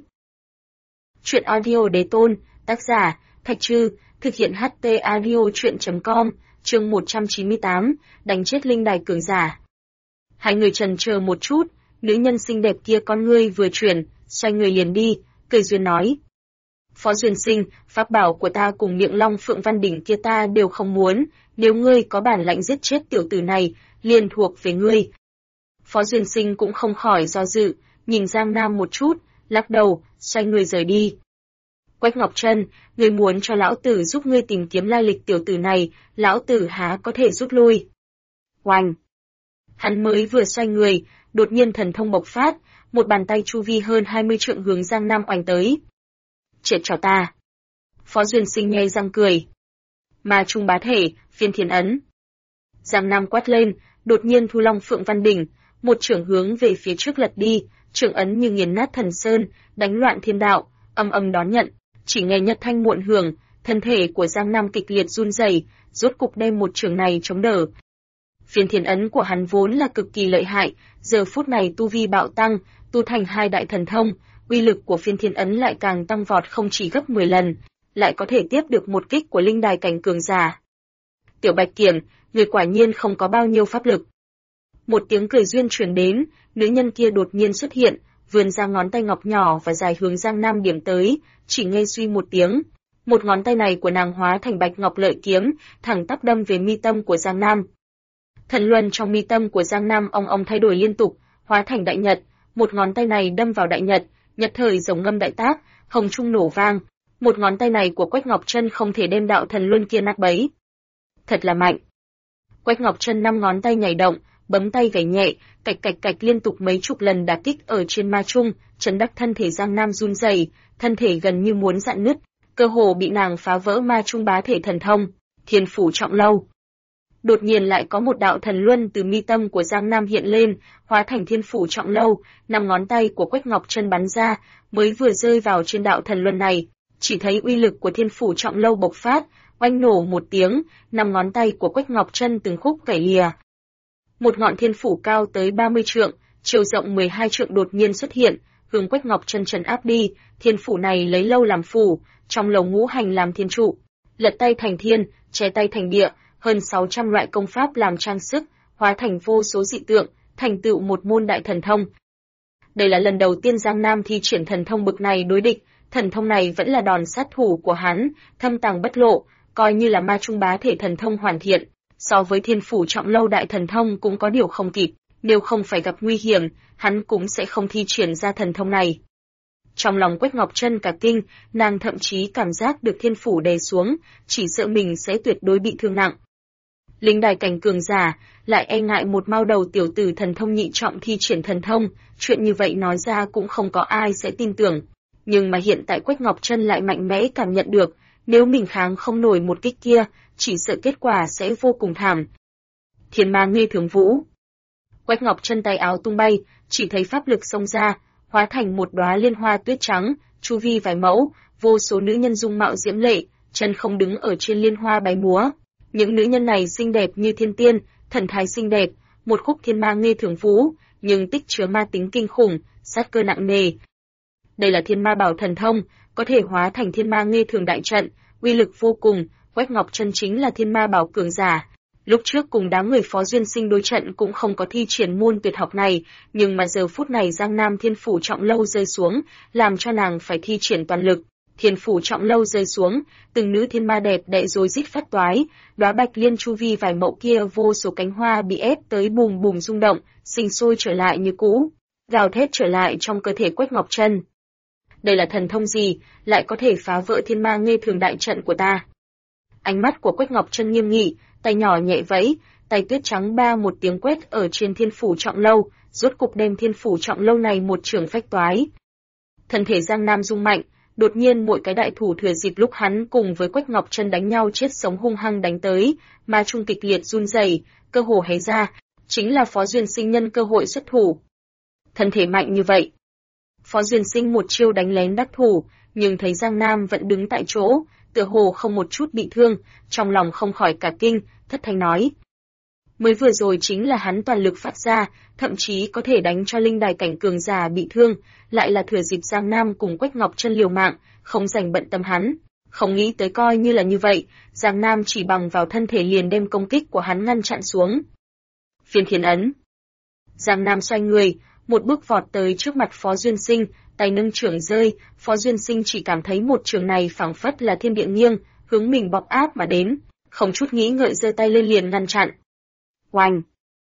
Chuyện audio đế tôn, tác giả, Thạch Trư, thực hiện HT audio chuyện.com, chương 198, đánh chết linh đài cường giả. Hai người chần chờ một chút, nữ nhân xinh đẹp kia con ngươi vừa chuyển, xoay người liền đi, cười duyên nói. Phó Duyên Sinh, pháp bảo của ta cùng miệng Long Phượng Văn đỉnh kia ta đều không muốn, nếu ngươi có bản lãnh giết chết tiểu tử này, liền thuộc về ngươi. Phó Duyên Sinh cũng không khỏi do dự, nhìn Giang Nam một chút, lắc đầu, xoay người rời đi. Quách Ngọc Trân, ngươi muốn cho lão tử giúp ngươi tìm kiếm lai lịch tiểu tử này, lão tử há có thể rút lui. Oanh! Hắn mới vừa xoay người, đột nhiên thần thông bộc phát, một bàn tay chu vi hơn 20 trượng hướng Giang Nam oanh tới. Chết cho ta! Phó Duyên Sinh nhe răng cười. Ma trung bá thể, phiên thiên ấn. Giang Nam quát lên, đột nhiên thu Long Phượng Văn đỉnh, một chưởng hướng về phía trước lật đi, chưởng ấn như nghiền nát thần sơn, đánh loạn thiên đạo, âm âm đón nhận, chỉ nghe nhật thanh muộn hưởng, thân thể của Giang Nam kịch liệt run rẩy, rốt cục đem một chưởng này chống đỡ. Phiên thiên ấn của hắn vốn là cực kỳ lợi hại, giờ phút này tu vi bạo tăng, tu thành 2 đại thần thông, uy lực của phiên thiên ấn lại càng tăng vọt không chỉ gấp 10 lần, lại có thể tiếp được một kích của linh đài cảnh cường giả. Tiểu Bạch Kiểm, người quả nhiên không có bao nhiêu pháp lực. Một tiếng cười duyên truyền đến, nữ nhân kia đột nhiên xuất hiện, vươn ra ngón tay ngọc nhỏ và dài hướng Giang Nam điểm tới, chỉ nghe suy một tiếng, một ngón tay này của nàng hóa thành bạch ngọc lợi kiếm, thẳng tắp đâm về mi tâm của Giang Nam. Thần luân trong mi tâm của Giang Nam ong ong thay đổi liên tục, hóa thành đại nhật, một ngón tay này đâm vào đại nhật, nhật thời rồng ngâm đại tác, hồng trung nổ vang, một ngón tay này của Quách Ngọc Trân không thể đem đạo thần luân kia nát bấy. Thật là mạnh. Quách Ngọc Trân 5 ngón tay nhảy động, bấm tay gảy nhẹ, cạch cạch cạch liên tục mấy chục lần đả kích ở trên ma trung, chấn đắc thân thể Giang Nam run rẩy, thân thể gần như muốn rạn nứt, cơ hồ bị nàng phá vỡ ma trung bá thể thần thông, Thiên Phủ Trọng Lâu. Đột nhiên lại có một đạo thần luân từ mi tâm của Giang Nam hiện lên, hóa thành Thiên Phủ Trọng Lâu, 5 ngón tay của Quách Ngọc Trân bắn ra, mới vừa rơi vào trên đạo thần luân này, chỉ thấy uy lực của Thiên Phủ Trọng Lâu bộc phát, oanh nổ một tiếng, 5 ngón tay của Quách Ngọc Trân từng khúc gãy lìa. Một ngọn thiên phủ cao tới 30 trượng, chiều rộng 12 trượng đột nhiên xuất hiện, hướng Quách Ngọc Trân trấn áp đi, thiên phủ này lấy lâu làm phủ, trong lầu ngũ hành làm thiên trụ. lật tay thành thiên, che tay thành địa, hơn 600 loại công pháp làm trang sức, hóa thành vô số dị tượng, thành tựu một môn đại thần thông. Đây là lần đầu tiên Giang Nam thi triển thần thông bực này đối địch, thần thông này vẫn là đòn sát thủ của hắn, thâm tàng bất lộ, coi như là ma trung bá thể thần thông hoàn thiện, so với Thiên Phủ Trọng Lâu đại thần thông cũng có điều không kịp, nếu không phải gặp nguy hiểm, hắn cũng sẽ không thi triển ra thần thông này. Trong lòng Quách Ngọc Trân cả kinh, nàng thậm chí cảm giác được thiên phủ đè xuống, chỉ sợ mình sẽ tuyệt đối bị thương nặng. Linh đài cảnh cường giả, lại e ngại một mao đầu tiểu tử thần thông nhị trọng thi triển thần thông, chuyện như vậy nói ra cũng không có ai sẽ tin tưởng. Nhưng mà hiện tại Quách Ngọc Trân lại mạnh mẽ cảm nhận được, nếu mình kháng không nổi một kích kia, chỉ sợ kết quả sẽ vô cùng thảm. Thiên ma nghi thường vũ. Quách Ngọc Trân tay áo tung bay, chỉ thấy pháp lực xông ra, hóa thành một đóa liên hoa tuyết trắng, chu vi vài mẫu, vô số nữ nhân dung mạo diễm lệ, chân không đứng ở trên liên hoa bay múa. Những nữ nhân này xinh đẹp như thiên tiên, thần thái xinh đẹp, một khúc thiên ma nghi thường vũ, nhưng tích chứa ma tính kinh khủng, sát cơ nặng nề. Đây là thiên ma bảo thần thông, có thể hóa thành thiên ma nghi thường đại trận, uy lực vô cùng. Quách Ngọc Trân chính là thiên ma bảo cường giả. Lúc trước cùng đám người Phó Duyên Sinh đối trận cũng không có thi triển môn tuyệt học này, nhưng mà giờ phút này Giang Nam Thiên Phủ Trọng Lâu rơi xuống, làm cho nàng phải thi triển toàn lực. Thiên Phủ Trọng Lâu rơi xuống, từng nữ thiên ma đẹp đẽ rối rít phát toái, đóa bạch liên chu vi vài mẫu kia vô số cánh hoa bị ép tới bùm bùm rung động, sinh sôi trở lại như cũ, gào thét trở lại trong cơ thể Quách Ngọc Trân. Đây là thần thông gì, lại có thể phá vỡ thiên ma nghê thường đại trận của ta? Ánh mắt của Quách Ngọc Trân nghiêm nghị, tay nhỏ nhẹ vẫy, tay tuyết trắng ba một tiếng quét ở trên Thiên Phủ Trọng Lâu, rốt cục đem Thiên Phủ Trọng Lâu này một trường phách toái. Thân thể Giang Nam rung mạnh, đột nhiên mỗi cái đại thủ thừa dịp lúc hắn cùng với Quách Ngọc Trân đánh nhau chết sống hung hăng đánh tới, ma trung kịch liệt run rẩy, cơ hồ hé ra, chính là Phó Duyên Sinh nhân cơ hội xuất thủ. Thân thể mạnh như vậy, Phó Duyên Sinh một chiêu đánh lén đắc thủ, nhưng thấy Giang Nam vẫn đứng tại chỗ, tựa hồ không một chút bị thương, trong lòng không khỏi cả kinh, thất thanh nói. Mới vừa rồi chính là hắn toàn lực phát ra, thậm chí có thể đánh cho linh đài cảnh cường giả bị thương, lại là thừa dịp Giang Nam cùng Quách Ngọc Trân liều mạng, không dành bận tâm hắn. Không nghĩ tới coi như là như vậy, Giang Nam chỉ bằng vào thân thể liền đem công kích của hắn ngăn chặn xuống. Phiên Thiên Ấn. Giang Nam xoay người, một bước vọt tới trước mặt Phó Duyên Sinh, tay nâng chưởng rơi, Phó Duyên Sinh chỉ cảm thấy một chưởng này phảng phất là thiên địa nghiêng, hướng mình bọc áp mà đến, không chút nghĩ ngợi giơ tay lên liền ngăn chặn. Oanh!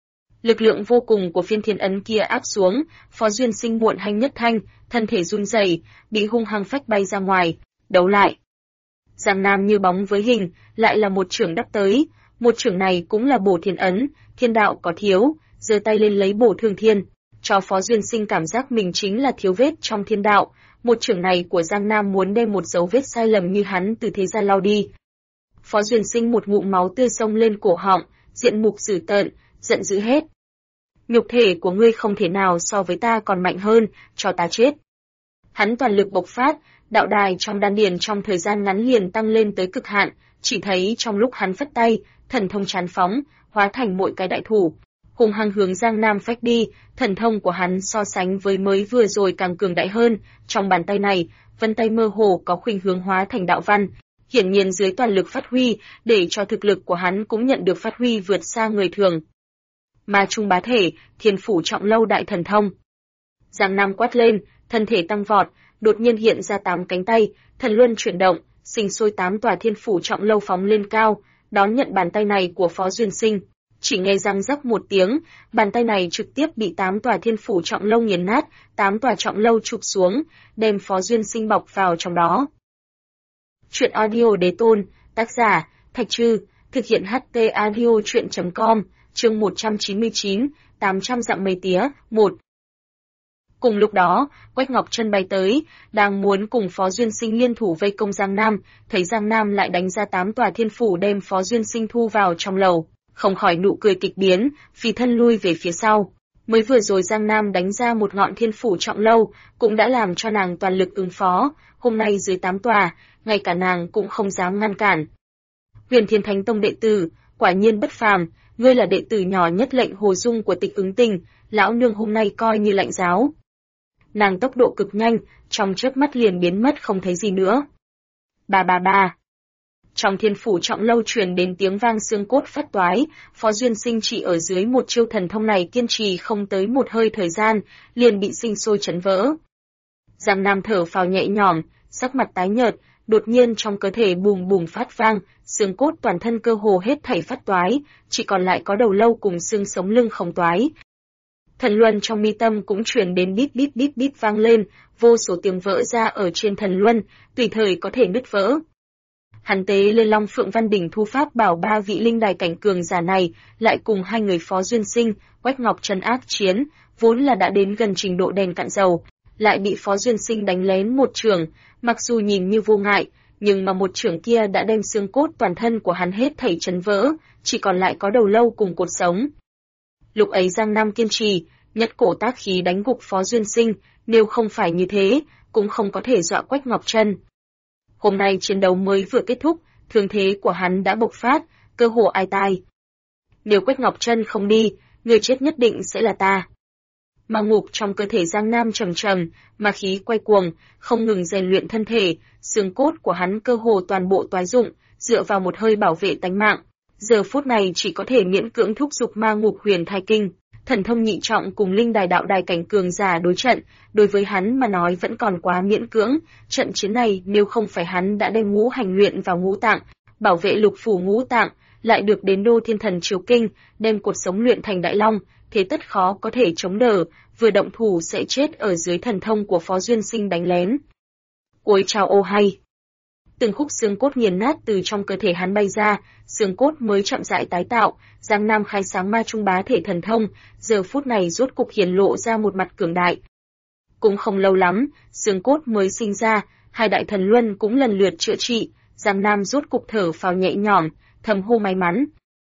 Lực lượng vô cùng của Phiên Thiên Ấn kia áp xuống, Phó Duyên Sinh muộn hanh nhất thanh, thân thể run rẩy, bị hung hăng phách bay ra ngoài, đấu lại. Giang Nam như bóng với hình, lại là một chưởng đắp tới, một chưởng này cũng là bổ thiên ấn, thiên đạo có thiếu, giơ tay lên lấy bổ thương thiên, cho Phó Duyên Sinh cảm giác mình chính là thiếu vết trong thiên đạo, một chưởng này của Giang Nam muốn đem một dấu vết sai lầm như hắn từ thế gian lau đi. Phó Duyên Sinh một ngụm máu tươi xông lên cổ họng, diện mục dữ tợn, giận dữ hết. Nhục thể của ngươi không thể nào so với ta còn mạnh hơn, cho ta chết. Hắn toàn lực bộc phát, đạo đài trong đan điền trong thời gian ngắn liền tăng lên tới cực hạn, chỉ thấy trong lúc hắn phất tay, thần thông tràn phóng, hóa thành mỗi cái đại thủ, hung hăng hướng Giang Nam phách đi, thần thông của hắn so sánh với mới vừa rồi càng cường đại hơn, trong bàn tay này, vân tay mơ hồ có khuynh hướng hóa thành đạo văn, hiển nhiên dưới toàn lực phát huy, để cho thực lực của hắn cũng nhận được phát huy vượt xa người thường. Ma trung bá thể, Thiên Phủ Trọng Lâu đại thần thông. Giang Nam quát lên, thân thể tăng vọt, đột nhiên hiện ra 8 cánh tay, thần luân chuyển động, sinh sôi 8 tòa Thiên Phủ Trọng Lâu phóng lên cao, đón nhận bàn tay này của Phó Duyên Sinh. Chỉ nghe răng rắc một tiếng, bàn tay này trực tiếp bị 8 tòa Thiên Phủ Trọng Lâu nghiền nát, 8 tòa Trọng Lâu chụp xuống, đem Phó Duyên Sinh bọc vào trong đó. Chuyện audio đế tôn, tác giả, Thạch Trư, thực hiện HT audio chuyện.com, chương 199, 800 dặm mây tía, 1. Cùng lúc đó, Quách Ngọc Trân bay tới, đang muốn cùng Phó Duyên Sinh liên thủ vây công Giang Nam, thấy Giang Nam lại đánh ra 8 tòa thiên phủ đem Phó Duyên Sinh thu vào trong lầu, không khỏi nụ cười kịch biến, phi thân lui về phía sau. Mới vừa rồi Giang Nam đánh ra một ngọn thiên phủ trọng lâu, cũng đã làm cho nàng toàn lực ứng phó, hôm nay dưới 8 tòa, ngay cả nàng cũng không dám ngăn cản. Huyền Thiên Thánh Tông đệ tử, quả nhiên bất phàm, ngươi là đệ tử nhỏ nhất lệnh Hồ Dung của Tịch Ứng Tình, lão nương hôm nay coi như lạnh giáo. Nàng tốc độ cực nhanh, trong chớp mắt liền biến mất không thấy gì nữa. Ba. Trong Thiên Phủ Trọng Lâu truyền đến tiếng vang xương cốt phát toái, Phó Duyên Sinh chỉ ở dưới một chiêu thần thông này kiên trì không tới một hơi thời gian, liền bị sinh sôi chấn vỡ. Giang Nam thở phào nhẹ nhõm, sắc mặt tái nhợt, đột nhiên trong cơ thể bùm bùm phát vang, xương cốt toàn thân cơ hồ hết thảy phát toái, chỉ còn lại có đầu lâu cùng xương sống lưng không toái. Thần luân trong mi tâm cũng truyền đến bíp bíp bíp bíp vang lên, vô số tiếng vỡ ra ở trên thần luân, tùy thời có thể nứt vỡ. Hắn tế lên Long Phượng Văn Đỉnh thu pháp bảo ba vị linh đài cảnh cường giả này, lại cùng hai người Phó Duyên Sinh, Quách Ngọc Trân ác chiến, vốn là đã đến gần trình độ đèn cạn dầu, lại bị Phó Duyên Sinh đánh lén một chưởng, mặc dù nhìn như vô ngại, nhưng mà một chưởng kia đã đem xương cốt toàn thân của hắn hết thảy chấn vỡ, chỉ còn lại có đầu lâu cùng cột sống. Lúc ấy Giang Nam kiên trì, nhất cổ tác khí đánh gục Phó Duyên Sinh, nếu không phải như thế, cũng không có thể dọa Quách Ngọc Trân. Hôm nay chiến đấu mới vừa kết thúc, thương thế của hắn đã bộc phát, cơ hồ ai tai. Nếu Quách Ngọc Trân không đi, người chết nhất định sẽ là ta. Mà ngục trong cơ thể Giang Nam trầm trầm, mà khí quay cuồng, không ngừng rèn luyện thân thể, xương cốt của hắn cơ hồ toàn bộ toái dụng, dựa vào một hơi bảo vệ tánh mạng. Giờ phút này chỉ có thể miễn cưỡng thúc giục ma ngục huyền thai kinh, thần thông nhị trọng cùng linh đài đạo đài cảnh cường giả đối trận, đối với hắn mà nói vẫn còn quá miễn cưỡng, trận chiến này nếu không phải hắn đã đem ngũ hành luyện vào ngũ tạng, bảo vệ lục phủ ngũ tạng, lại được đến đô thiên thần chiếu kinh, đem cột sống luyện thành đại long, thế tất khó có thể chống đỡ, vừa động thủ sẽ chết ở dưới thần thông của Phó Duyên Sinh đánh lén. Ôi chao ô hay! Từng khúc xương cốt nghiền nát từ trong cơ thể hắn bay ra, xương cốt mới chậm rãi tái tạo, Giang Nam khai sáng ma trung bá thể thần thông, giờ phút này rốt cục hiển lộ ra một mặt cường đại. Cũng không lâu lắm, xương cốt mới sinh ra, hai đại thần luân cũng lần lượt chữa trị, Giang Nam rốt cục thở phào nhẹ nhõm, thầm hô may mắn.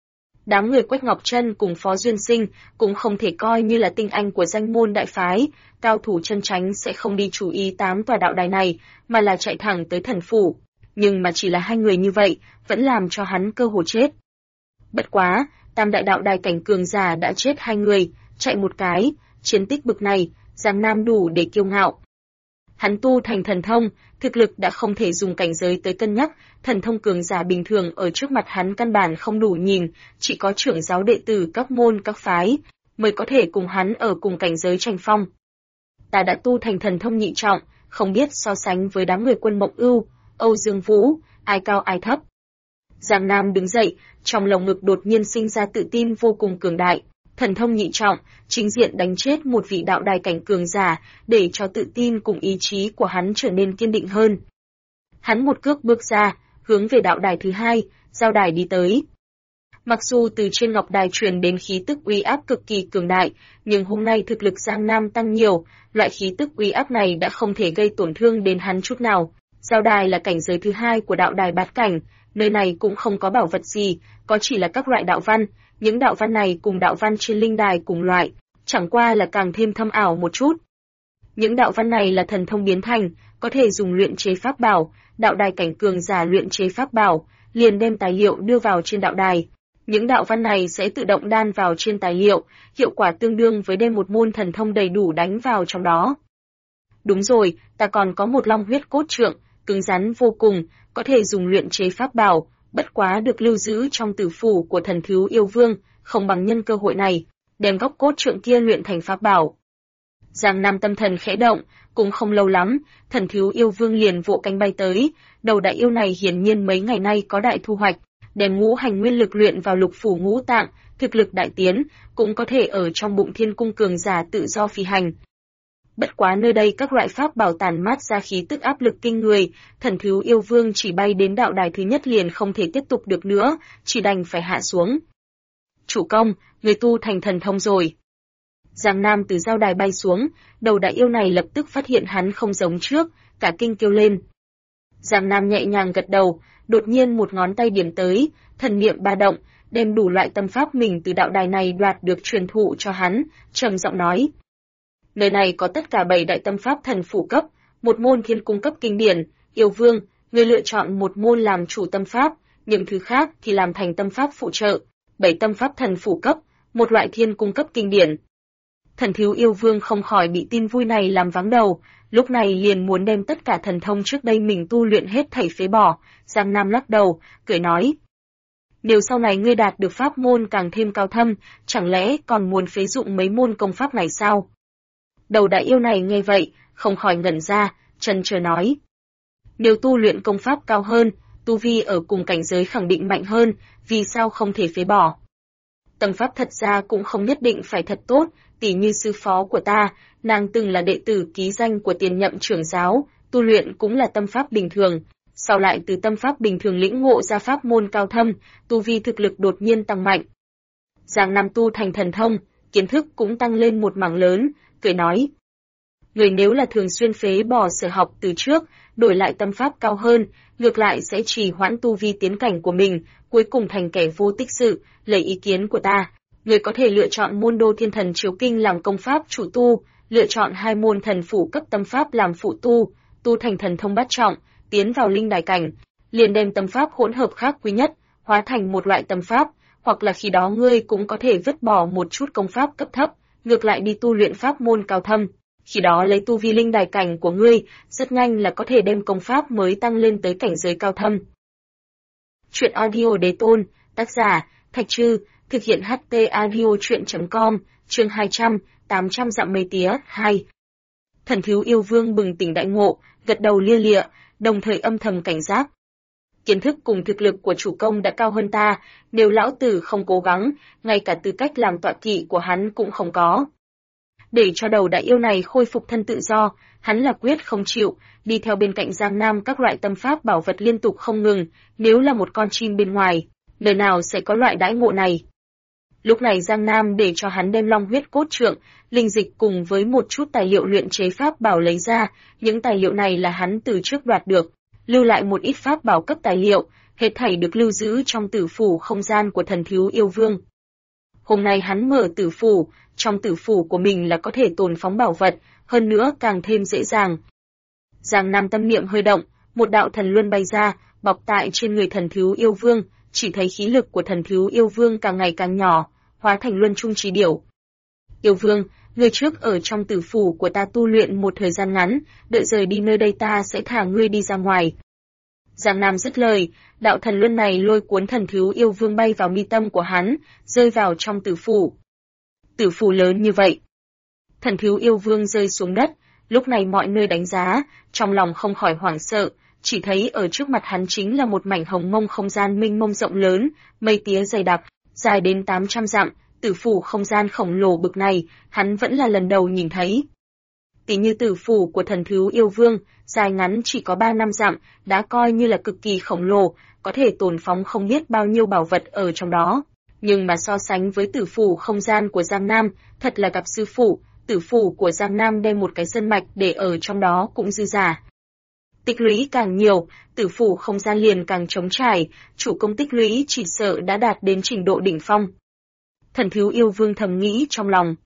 Đám người Quách Ngọc Trân cùng Phó Duyên Sinh cũng không thể coi như là tinh anh của danh môn đại phái, cao thủ chân chánh sẽ không đi chú ý 8 tòa đạo đài này, mà là chạy thẳng tới thần phủ. Nhưng mà chỉ là hai người như vậy, vẫn làm cho hắn cơ hồ chết. Bất quá, tam đại đạo đài cảnh cường giả đã chết hai người, chạy một cái, chiến tích bực này, Giang Nam đủ để kiêu ngạo. Hắn tu thành thần thông, thực lực đã không thể dùng cảnh giới tới cân nhắc, thần thông cường giả bình thường ở trước mặt hắn căn bản không đủ nhìn, chỉ có trưởng giáo đệ tử các môn các phái, mới có thể cùng hắn ở cùng cảnh giới tranh phong. Ta đã tu thành thần thông nhị trọng, không biết so sánh với đám người Quân Mộng Ưu, Âu Dương Vũ, ai cao ai thấp. Giang Nam đứng dậy, trong lồng ngực đột nhiên sinh ra tự tin vô cùng cường đại. Thần thông nhị trọng, chính diện đánh chết một vị đạo đài cảnh cường giả, để cho tự tin cùng ý chí của hắn trở nên kiên định hơn. Hắn một cước bước ra, hướng về đạo đài thứ hai, giao đài đi tới. Mặc dù từ trên ngọc đài truyền đến khí tức uy áp cực kỳ cường đại, nhưng hôm nay thực lực Giang Nam tăng nhiều, loại khí tức uy áp này đã không thể gây tổn thương đến hắn chút nào. Giao đài là cảnh giới thứ hai của đạo đài bát cảnh, nơi này cũng không có bảo vật gì, có chỉ là các loại đạo văn, những đạo văn này cùng đạo văn trên linh đài cùng loại, chẳng qua là càng thêm thâm ảo một chút. Những đạo văn này là thần thông biến thành, có thể dùng luyện chế pháp bảo, đạo đài cảnh cường giả luyện chế pháp bảo, liền đem tài liệu đưa vào trên đạo đài. Những đạo văn này sẽ tự động đan vào trên tài liệu, hiệu quả tương đương với đem một môn thần thông đầy đủ đánh vào trong đó. Đúng rồi, ta còn có một long huyết cốt trượng, cứng rắn vô cùng, có thể dùng luyện chế pháp bảo, bất quá được lưu giữ trong tử phủ của thần thú yêu vương, không bằng nhân cơ hội này, đem góc cốt trượng kia luyện thành pháp bảo. Giang Nam tâm thần khẽ động, cũng không lâu lắm, thần thú yêu vương liền vỗ cánh bay tới, đầu đại yêu này hiển nhiên mấy ngày nay có đại thu hoạch, đem ngũ hành nguyên lực luyện vào lục phủ ngũ tạng, thực lực đại tiến, cũng có thể ở trong bụng thiên cung cường giả tự do phi hành. Bất quá nơi đây các loại pháp bảo tản mát ra khí tức áp lực kinh người, thần thú yêu vương chỉ bay đến đạo đài thứ nhất liền không thể tiếp tục được nữa, chỉ đành phải hạ xuống. Chủ công, người tu thành thần thông rồi. Giang Nam từ giao đài bay xuống, đầu đại yêu này lập tức phát hiện hắn không giống trước, cả kinh kêu lên. Giang Nam nhẹ nhàng gật đầu, đột nhiên một ngón tay điểm tới, thần niệm ba động, đem đủ loại tâm pháp mình từ đạo đài này đoạt được truyền thụ cho hắn, trầm giọng nói. Nơi này có tất cả 7 đại tâm pháp thần phủ cấp, một môn thiên cung cấp kinh điển, yêu vương, người lựa chọn một môn làm chủ tâm pháp, những thứ khác thì làm thành tâm pháp phụ trợ, 7 tâm pháp thần phủ cấp, một loại thiên cung cấp kinh điển. Thần thiếu yêu vương không khỏi bị tin vui này làm váng đầu, lúc này liền muốn đem tất cả thần thông trước đây mình tu luyện hết thảy phế bỏ. Giang Nam lắc đầu, cười nói: nếu sau này ngươi đạt được pháp môn càng thêm cao thâm, chẳng lẽ còn muốn phế dụng mấy môn công pháp này sao? Đầu đại yêu này nghe vậy, không khỏi ngẩn ra, chần chờ nói: nếu tu luyện công pháp cao hơn, tu vi ở cùng cảnh giới khẳng định mạnh hơn, vì sao không thể phế bỏ? Tâm pháp thật ra cũng không nhất định phải thật tốt, tỉ như sư phó của ta, nàng từng là đệ tử ký danh của tiền nhậm trưởng giáo, tu luyện cũng là tâm pháp bình thường, sau lại từ tâm pháp bình thường lĩnh ngộ ra pháp môn cao thâm, tu vi thực lực đột nhiên tăng mạnh. Giang Nam tu thành thần thông, kiến thức cũng tăng lên một mảng lớn, cười nói: người nếu là thường xuyên phế bỏ sở học từ trước, đổi lại tâm pháp cao hơn, ngược lại sẽ trì hoãn tu vi tiến cảnh của mình, cuối cùng thành kẻ vô tích sự. Lấy ý kiến của ta, người có thể lựa chọn môn Đô Thiên Thần Chiếu Kinh làm công pháp chủ tu, lựa chọn 2 môn thần phủ cấp tâm pháp làm phụ tu, tu thành thần thông bát trọng, tiến vào linh đài cảnh, liền đem tâm pháp hỗn hợp khác quý nhất, hóa thành một loại tâm pháp, hoặc là khi đó ngươi cũng có thể vứt bỏ một chút công pháp cấp thấp, ngược lại đi tu luyện pháp môn cao thâm. Khi đó lấy tu vi linh đài cảnh của ngươi, rất nhanh là có thể đem công pháp mới tăng lên tới cảnh giới cao thâm. Truyện audio Đế Tôn, tác giả Thạch Trư, thực hiện HT audio truyện.com, chương 200, 800 dặm mây tía, 2. Thần thiếu yêu vương bừng tỉnh đại ngộ, gật đầu lia lịa, đồng thời âm thầm cảnh giác. Kiến thức cùng thực lực của chủ công đã cao hơn ta, nếu lão tử không cố gắng, ngay cả tư cách làm tọa kỵ của hắn cũng không có. Để cho đầu đại yêu này khôi phục thân tự do, hắn là quyết không chịu, đi theo bên cạnh Giang Nam các loại tâm pháp bảo vật liên tục không ngừng, nếu là một con chim bên ngoài, đời nào sẽ có loại đãi ngộ này. Lúc này Giang Nam để cho hắn đem long huyết cốt trượng, linh dịch cùng với một chút tài liệu luyện chế pháp bảo lấy ra, những tài liệu này là hắn từ trước đoạt được, lưu lại một ít pháp bảo cấp tài liệu, hết thảy được lưu giữ trong tử phủ không gian của thần thiếu yêu vương. Hôm nay hắn mở tử phủ, trong tử phủ của mình là có thể tồn phóng bảo vật, hơn nữa càng thêm dễ dàng. Giang Nam tâm niệm hơi động, một đạo thần luân bay ra, bọc tại trên người thần thiếu yêu vương, chỉ thấy khí lực của thần thiếu yêu vương càng ngày càng nhỏ, hóa thành luân trung trí điểu. Yêu vương, ngươi trước ở trong tử phủ của ta tu luyện một thời gian ngắn, đợi rời đi nơi đây ta sẽ thả ngươi đi ra ngoài. Giang Nam dứt lời, đạo thần luân này lôi cuốn thần thiếu yêu vương bay vào mi tâm của hắn, rơi vào trong tử phủ. Tử phủ lớn như vậy. Thần thiếu yêu vương rơi xuống đất, lúc này mọi nơi đánh giá, trong lòng không khỏi hoảng sợ, chỉ thấy ở trước mặt hắn chính là một mảnh hồng mông không gian mênh mông rộng lớn, mây tía dày đặc, dài đến 800 dặm, tử phủ không gian khổng lồ bực này, hắn vẫn là lần đầu nhìn thấy. Tỷ như tử phủ của thần thiếu yêu vương, dài ngắn chỉ có 3-5 dặm, đã coi như là cực kỳ khổng lồ, có thể tồn phóng không biết bao nhiêu bảo vật ở trong đó. Nhưng mà so sánh với tử phủ không gian của Giang Nam, thật là gặp sư phụ, tử phủ của Giang Nam đem một cái sơn mạch để ở trong đó cũng dư giả. Tích lũy càng nhiều, tử phủ không gian liền càng trống trải, chủ công tích lũy chỉ sợ đã đạt đến trình độ đỉnh phong. Thần thiếu yêu vương thầm nghĩ trong lòng.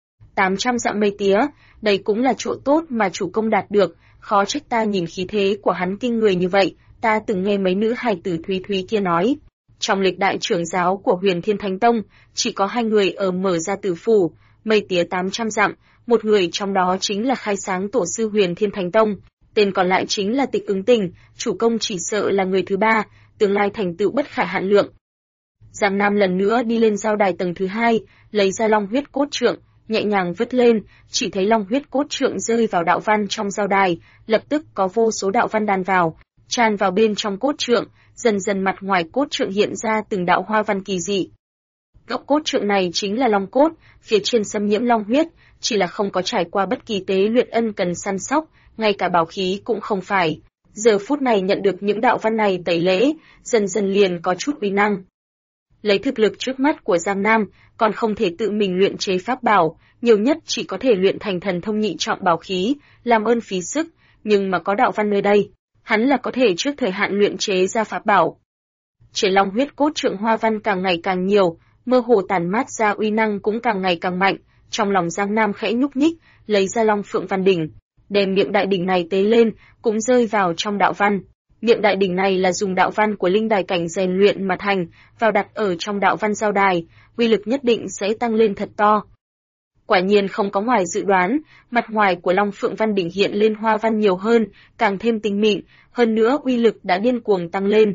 800 dặm mây tía, đây cũng là chỗ tốt mà chủ công đạt được, khó trách ta nhìn khí thế của hắn kinh người như vậy, ta từng nghe mấy nữ hài tử Thúy Thúy kia nói. Trong lịch đại trưởng giáo của Huyền Thiên Thánh Tông, chỉ có 2 người ở mở ra tử phủ, mây tía 800 dặm, một người trong đó chính là khai sáng tổ sư Huyền Thiên Thánh Tông, tên còn lại chính là Tịch Ứng Tình, chủ công chỉ sợ là người thứ 3, tương lai thành tựu bất khả hạn lượng. Giang Nam lần nữa đi lên giao đài tầng thứ 2, lấy ra long huyết cốt trượng, nhẹ nhàng vứt lên, chỉ thấy long huyết cốt trượng rơi vào đạo văn trong giao đài, lập tức có vô số đạo văn đan vào, tràn vào bên trong cốt trượng, dần dần mặt ngoài cốt trượng hiện ra từng đạo hoa văn kỳ dị. Gốc cốt trượng này chính là long cốt, phía trên xâm nhiễm long huyết, chỉ là không có trải qua bất kỳ tế luyện ân cần săn sóc, ngay cả bảo khí cũng không phải. Giờ phút này nhận được những đạo văn này tẩy lễ, dần dần liền có chút uy năng. Lấy thực lực trước mắt của Giang Nam, còn không thể tự mình luyện chế pháp bảo, nhiều nhất chỉ có thể luyện thành thần thông nhị trọng bảo khí, làm ơn phí sức, nhưng mà có đạo văn nơi đây, hắn là có thể trước thời hạn luyện chế ra pháp bảo. Trên long huyết cốt trượng hoa văn càng ngày càng nhiều, mơ hồ tản mát ra uy năng cũng càng ngày càng mạnh, trong lòng Giang Nam khẽ nhúc nhích, lấy ra long phượng văn đỉnh, đem miệng đại đỉnh này tế lên, cũng rơi vào trong đạo văn. Miệng đại đỉnh này là dùng đạo văn của linh đài cảnh rèn luyện mà thành, vào đặt ở trong đạo văn giao đài, uy lực nhất định sẽ tăng lên thật to. Quả nhiên không có ngoài dự đoán, mặt ngoài của Long Phượng Văn Đỉnh hiện lên hoa văn nhiều hơn, càng thêm tinh mịn, hơn nữa uy lực đã điên cuồng tăng lên.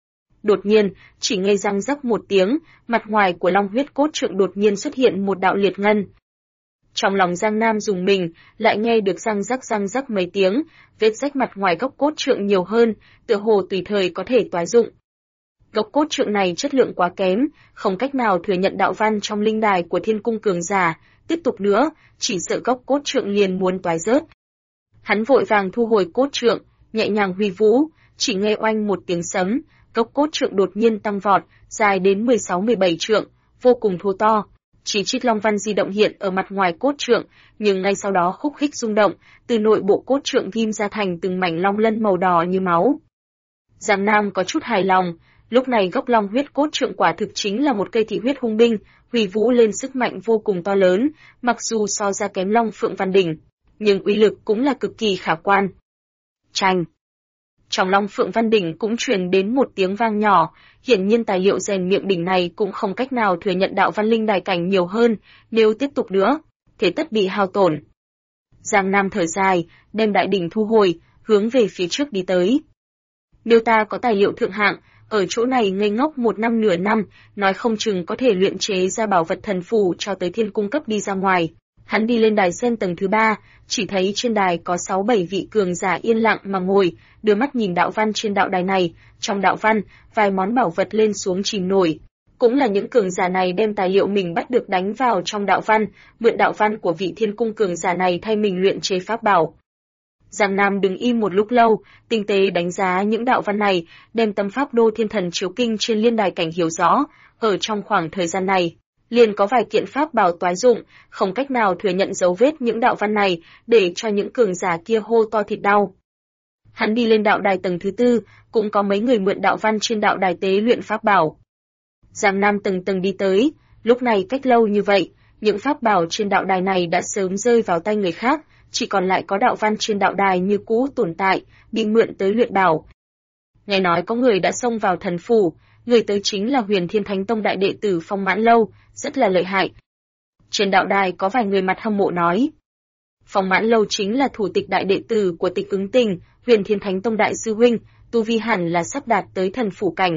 Đột nhiên, chỉ nghe răng rắc một tiếng, mặt ngoài của Long Huyết Cốt Trượng đột nhiên xuất hiện một đạo liệt ngân. Trong lòng Giang Nam dùng mình, lại nghe được răng rắc mấy tiếng, vết rách mặt ngoài gốc cốt trượng nhiều hơn, tựa hồ tùy thời có thể toái dụng. Gốc cốt trượng này chất lượng quá kém, không cách nào thừa nhận đạo văn trong linh đài của Thiên Cung cường giả, tiếp tục nữa, chỉ sợ gốc cốt trượng liền muốn toái rớt. Hắn vội vàng thu hồi cốt trượng, nhẹ nhàng huy vũ, chỉ nghe oanh một tiếng sấm, gốc cốt trượng đột nhiên tăng vọt, dài đến 16-17 trượng, vô cùng thô to. Chỉ chít long văn di động hiện ở mặt ngoài cốt trượng, nhưng ngay sau đó khúc khích rung động, từ nội bộ cốt trượng ghim ra thành từng mảnh long lân màu đỏ như máu. Giang Nam có chút hài lòng, lúc này gốc long huyết cốt trượng quả thực chính là một cây thị huyết hung binh, huy vũ lên sức mạnh vô cùng to lớn, mặc dù so ra kém Long Phượng Văn Đỉnh, nhưng uy lực cũng là cực kỳ khả quan. Chành! Trong Long Phượng Văn Đỉnh cũng truyền đến một tiếng vang nhỏ, hiển nhiên tài liệu rèn miệng đỉnh này cũng không cách nào thừa nhận đạo văn linh đài cảnh nhiều hơn, nếu tiếp tục nữa, thế tất bị hao tổn. Giang Nam thở dài, đem đại đỉnh thu hồi, hướng về phía trước đi tới. Nếu ta có tài liệu thượng hạng, ở chỗ này ngây ngốc một năm nửa năm, nói không chừng có thể luyện chế ra bảo vật thần phù cho tới Thiên Cung cấp đi ra ngoài. Hắn đi lên đài sen tầng thứ 3, chỉ thấy trên đài có 6-7 vị cường giả yên lặng mà ngồi, đưa mắt nhìn đạo văn trên đạo đài này, trong đạo văn, vài món bảo vật lên xuống chìm nổi. Cũng là những cường giả này đem tài liệu mình bắt được đánh vào trong đạo văn, mượn đạo văn của vị Thiên Cung cường giả này thay mình luyện chế pháp bảo. Giang Nam đứng im một lúc lâu, tinh tế đánh giá những đạo văn này, đem tâm pháp đô thiên thần chiếu kinh trên liên đài cảnh hiểu rõ, ở trong khoảng thời gian này, liền có vài kiện pháp bảo toái dụng, không cách nào thừa nhận dấu vết những đạo văn này, để cho những cường giả kia hô to thịt đau. Hắn đi lên đạo đài tầng thứ 4, cũng có mấy người mượn đạo văn trên đạo đài tế luyện pháp bảo. Giang Nam từng tầng đi tới, lúc này cách lâu như vậy, những pháp bảo trên đạo đài này đã sớm rơi vào tay người khác, chỉ còn lại có đạo văn trên đạo đài như cũ tồn tại, bị mượn tới luyện bảo. Nghe nói có người đã xông vào thần phủ, người tới chính là Huyền Thiên Thánh Tông đại đệ tử Phong Mãn Lâu, rất là lợi hại. Trên đạo đài có vài người mặt hâm mộ nói. Phong Mãn Lâu chính là thủ tịch đại đệ tử của Tịch Ứng Tình, Huyền Thiên Thánh Tông đại sư huynh, tu vi hẳn là sắp đạt tới thần phủ cảnh.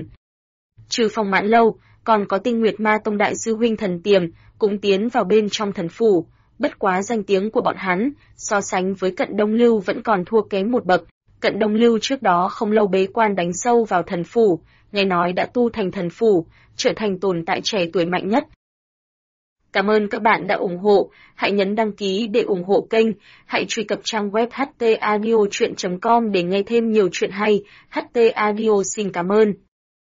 Trừ Phong Mãn Lâu, còn có Tinh Nguyệt Ma Tông đại sư huynh Thần Tiềm, cũng tiến vào bên trong thần phủ. Bất quá danh tiếng của bọn hắn, so sánh với Cận Đông Lưu vẫn còn thua kém một bậc. Cận Đông Lưu trước đó không lâu bế quan đánh sâu vào thần phủ, nghe nói đã tu thành thần phủ, trở thành tồn tại trẻ tuổi mạnh nhất. Cảm ơn các bạn đã ủng hộ, hãy nhấn đăng ký để ủng hộ kênh, hãy truy cập trang web htaudio.com để nghe thêm nhiều chuyện hay. HT Audio xin cảm ơn.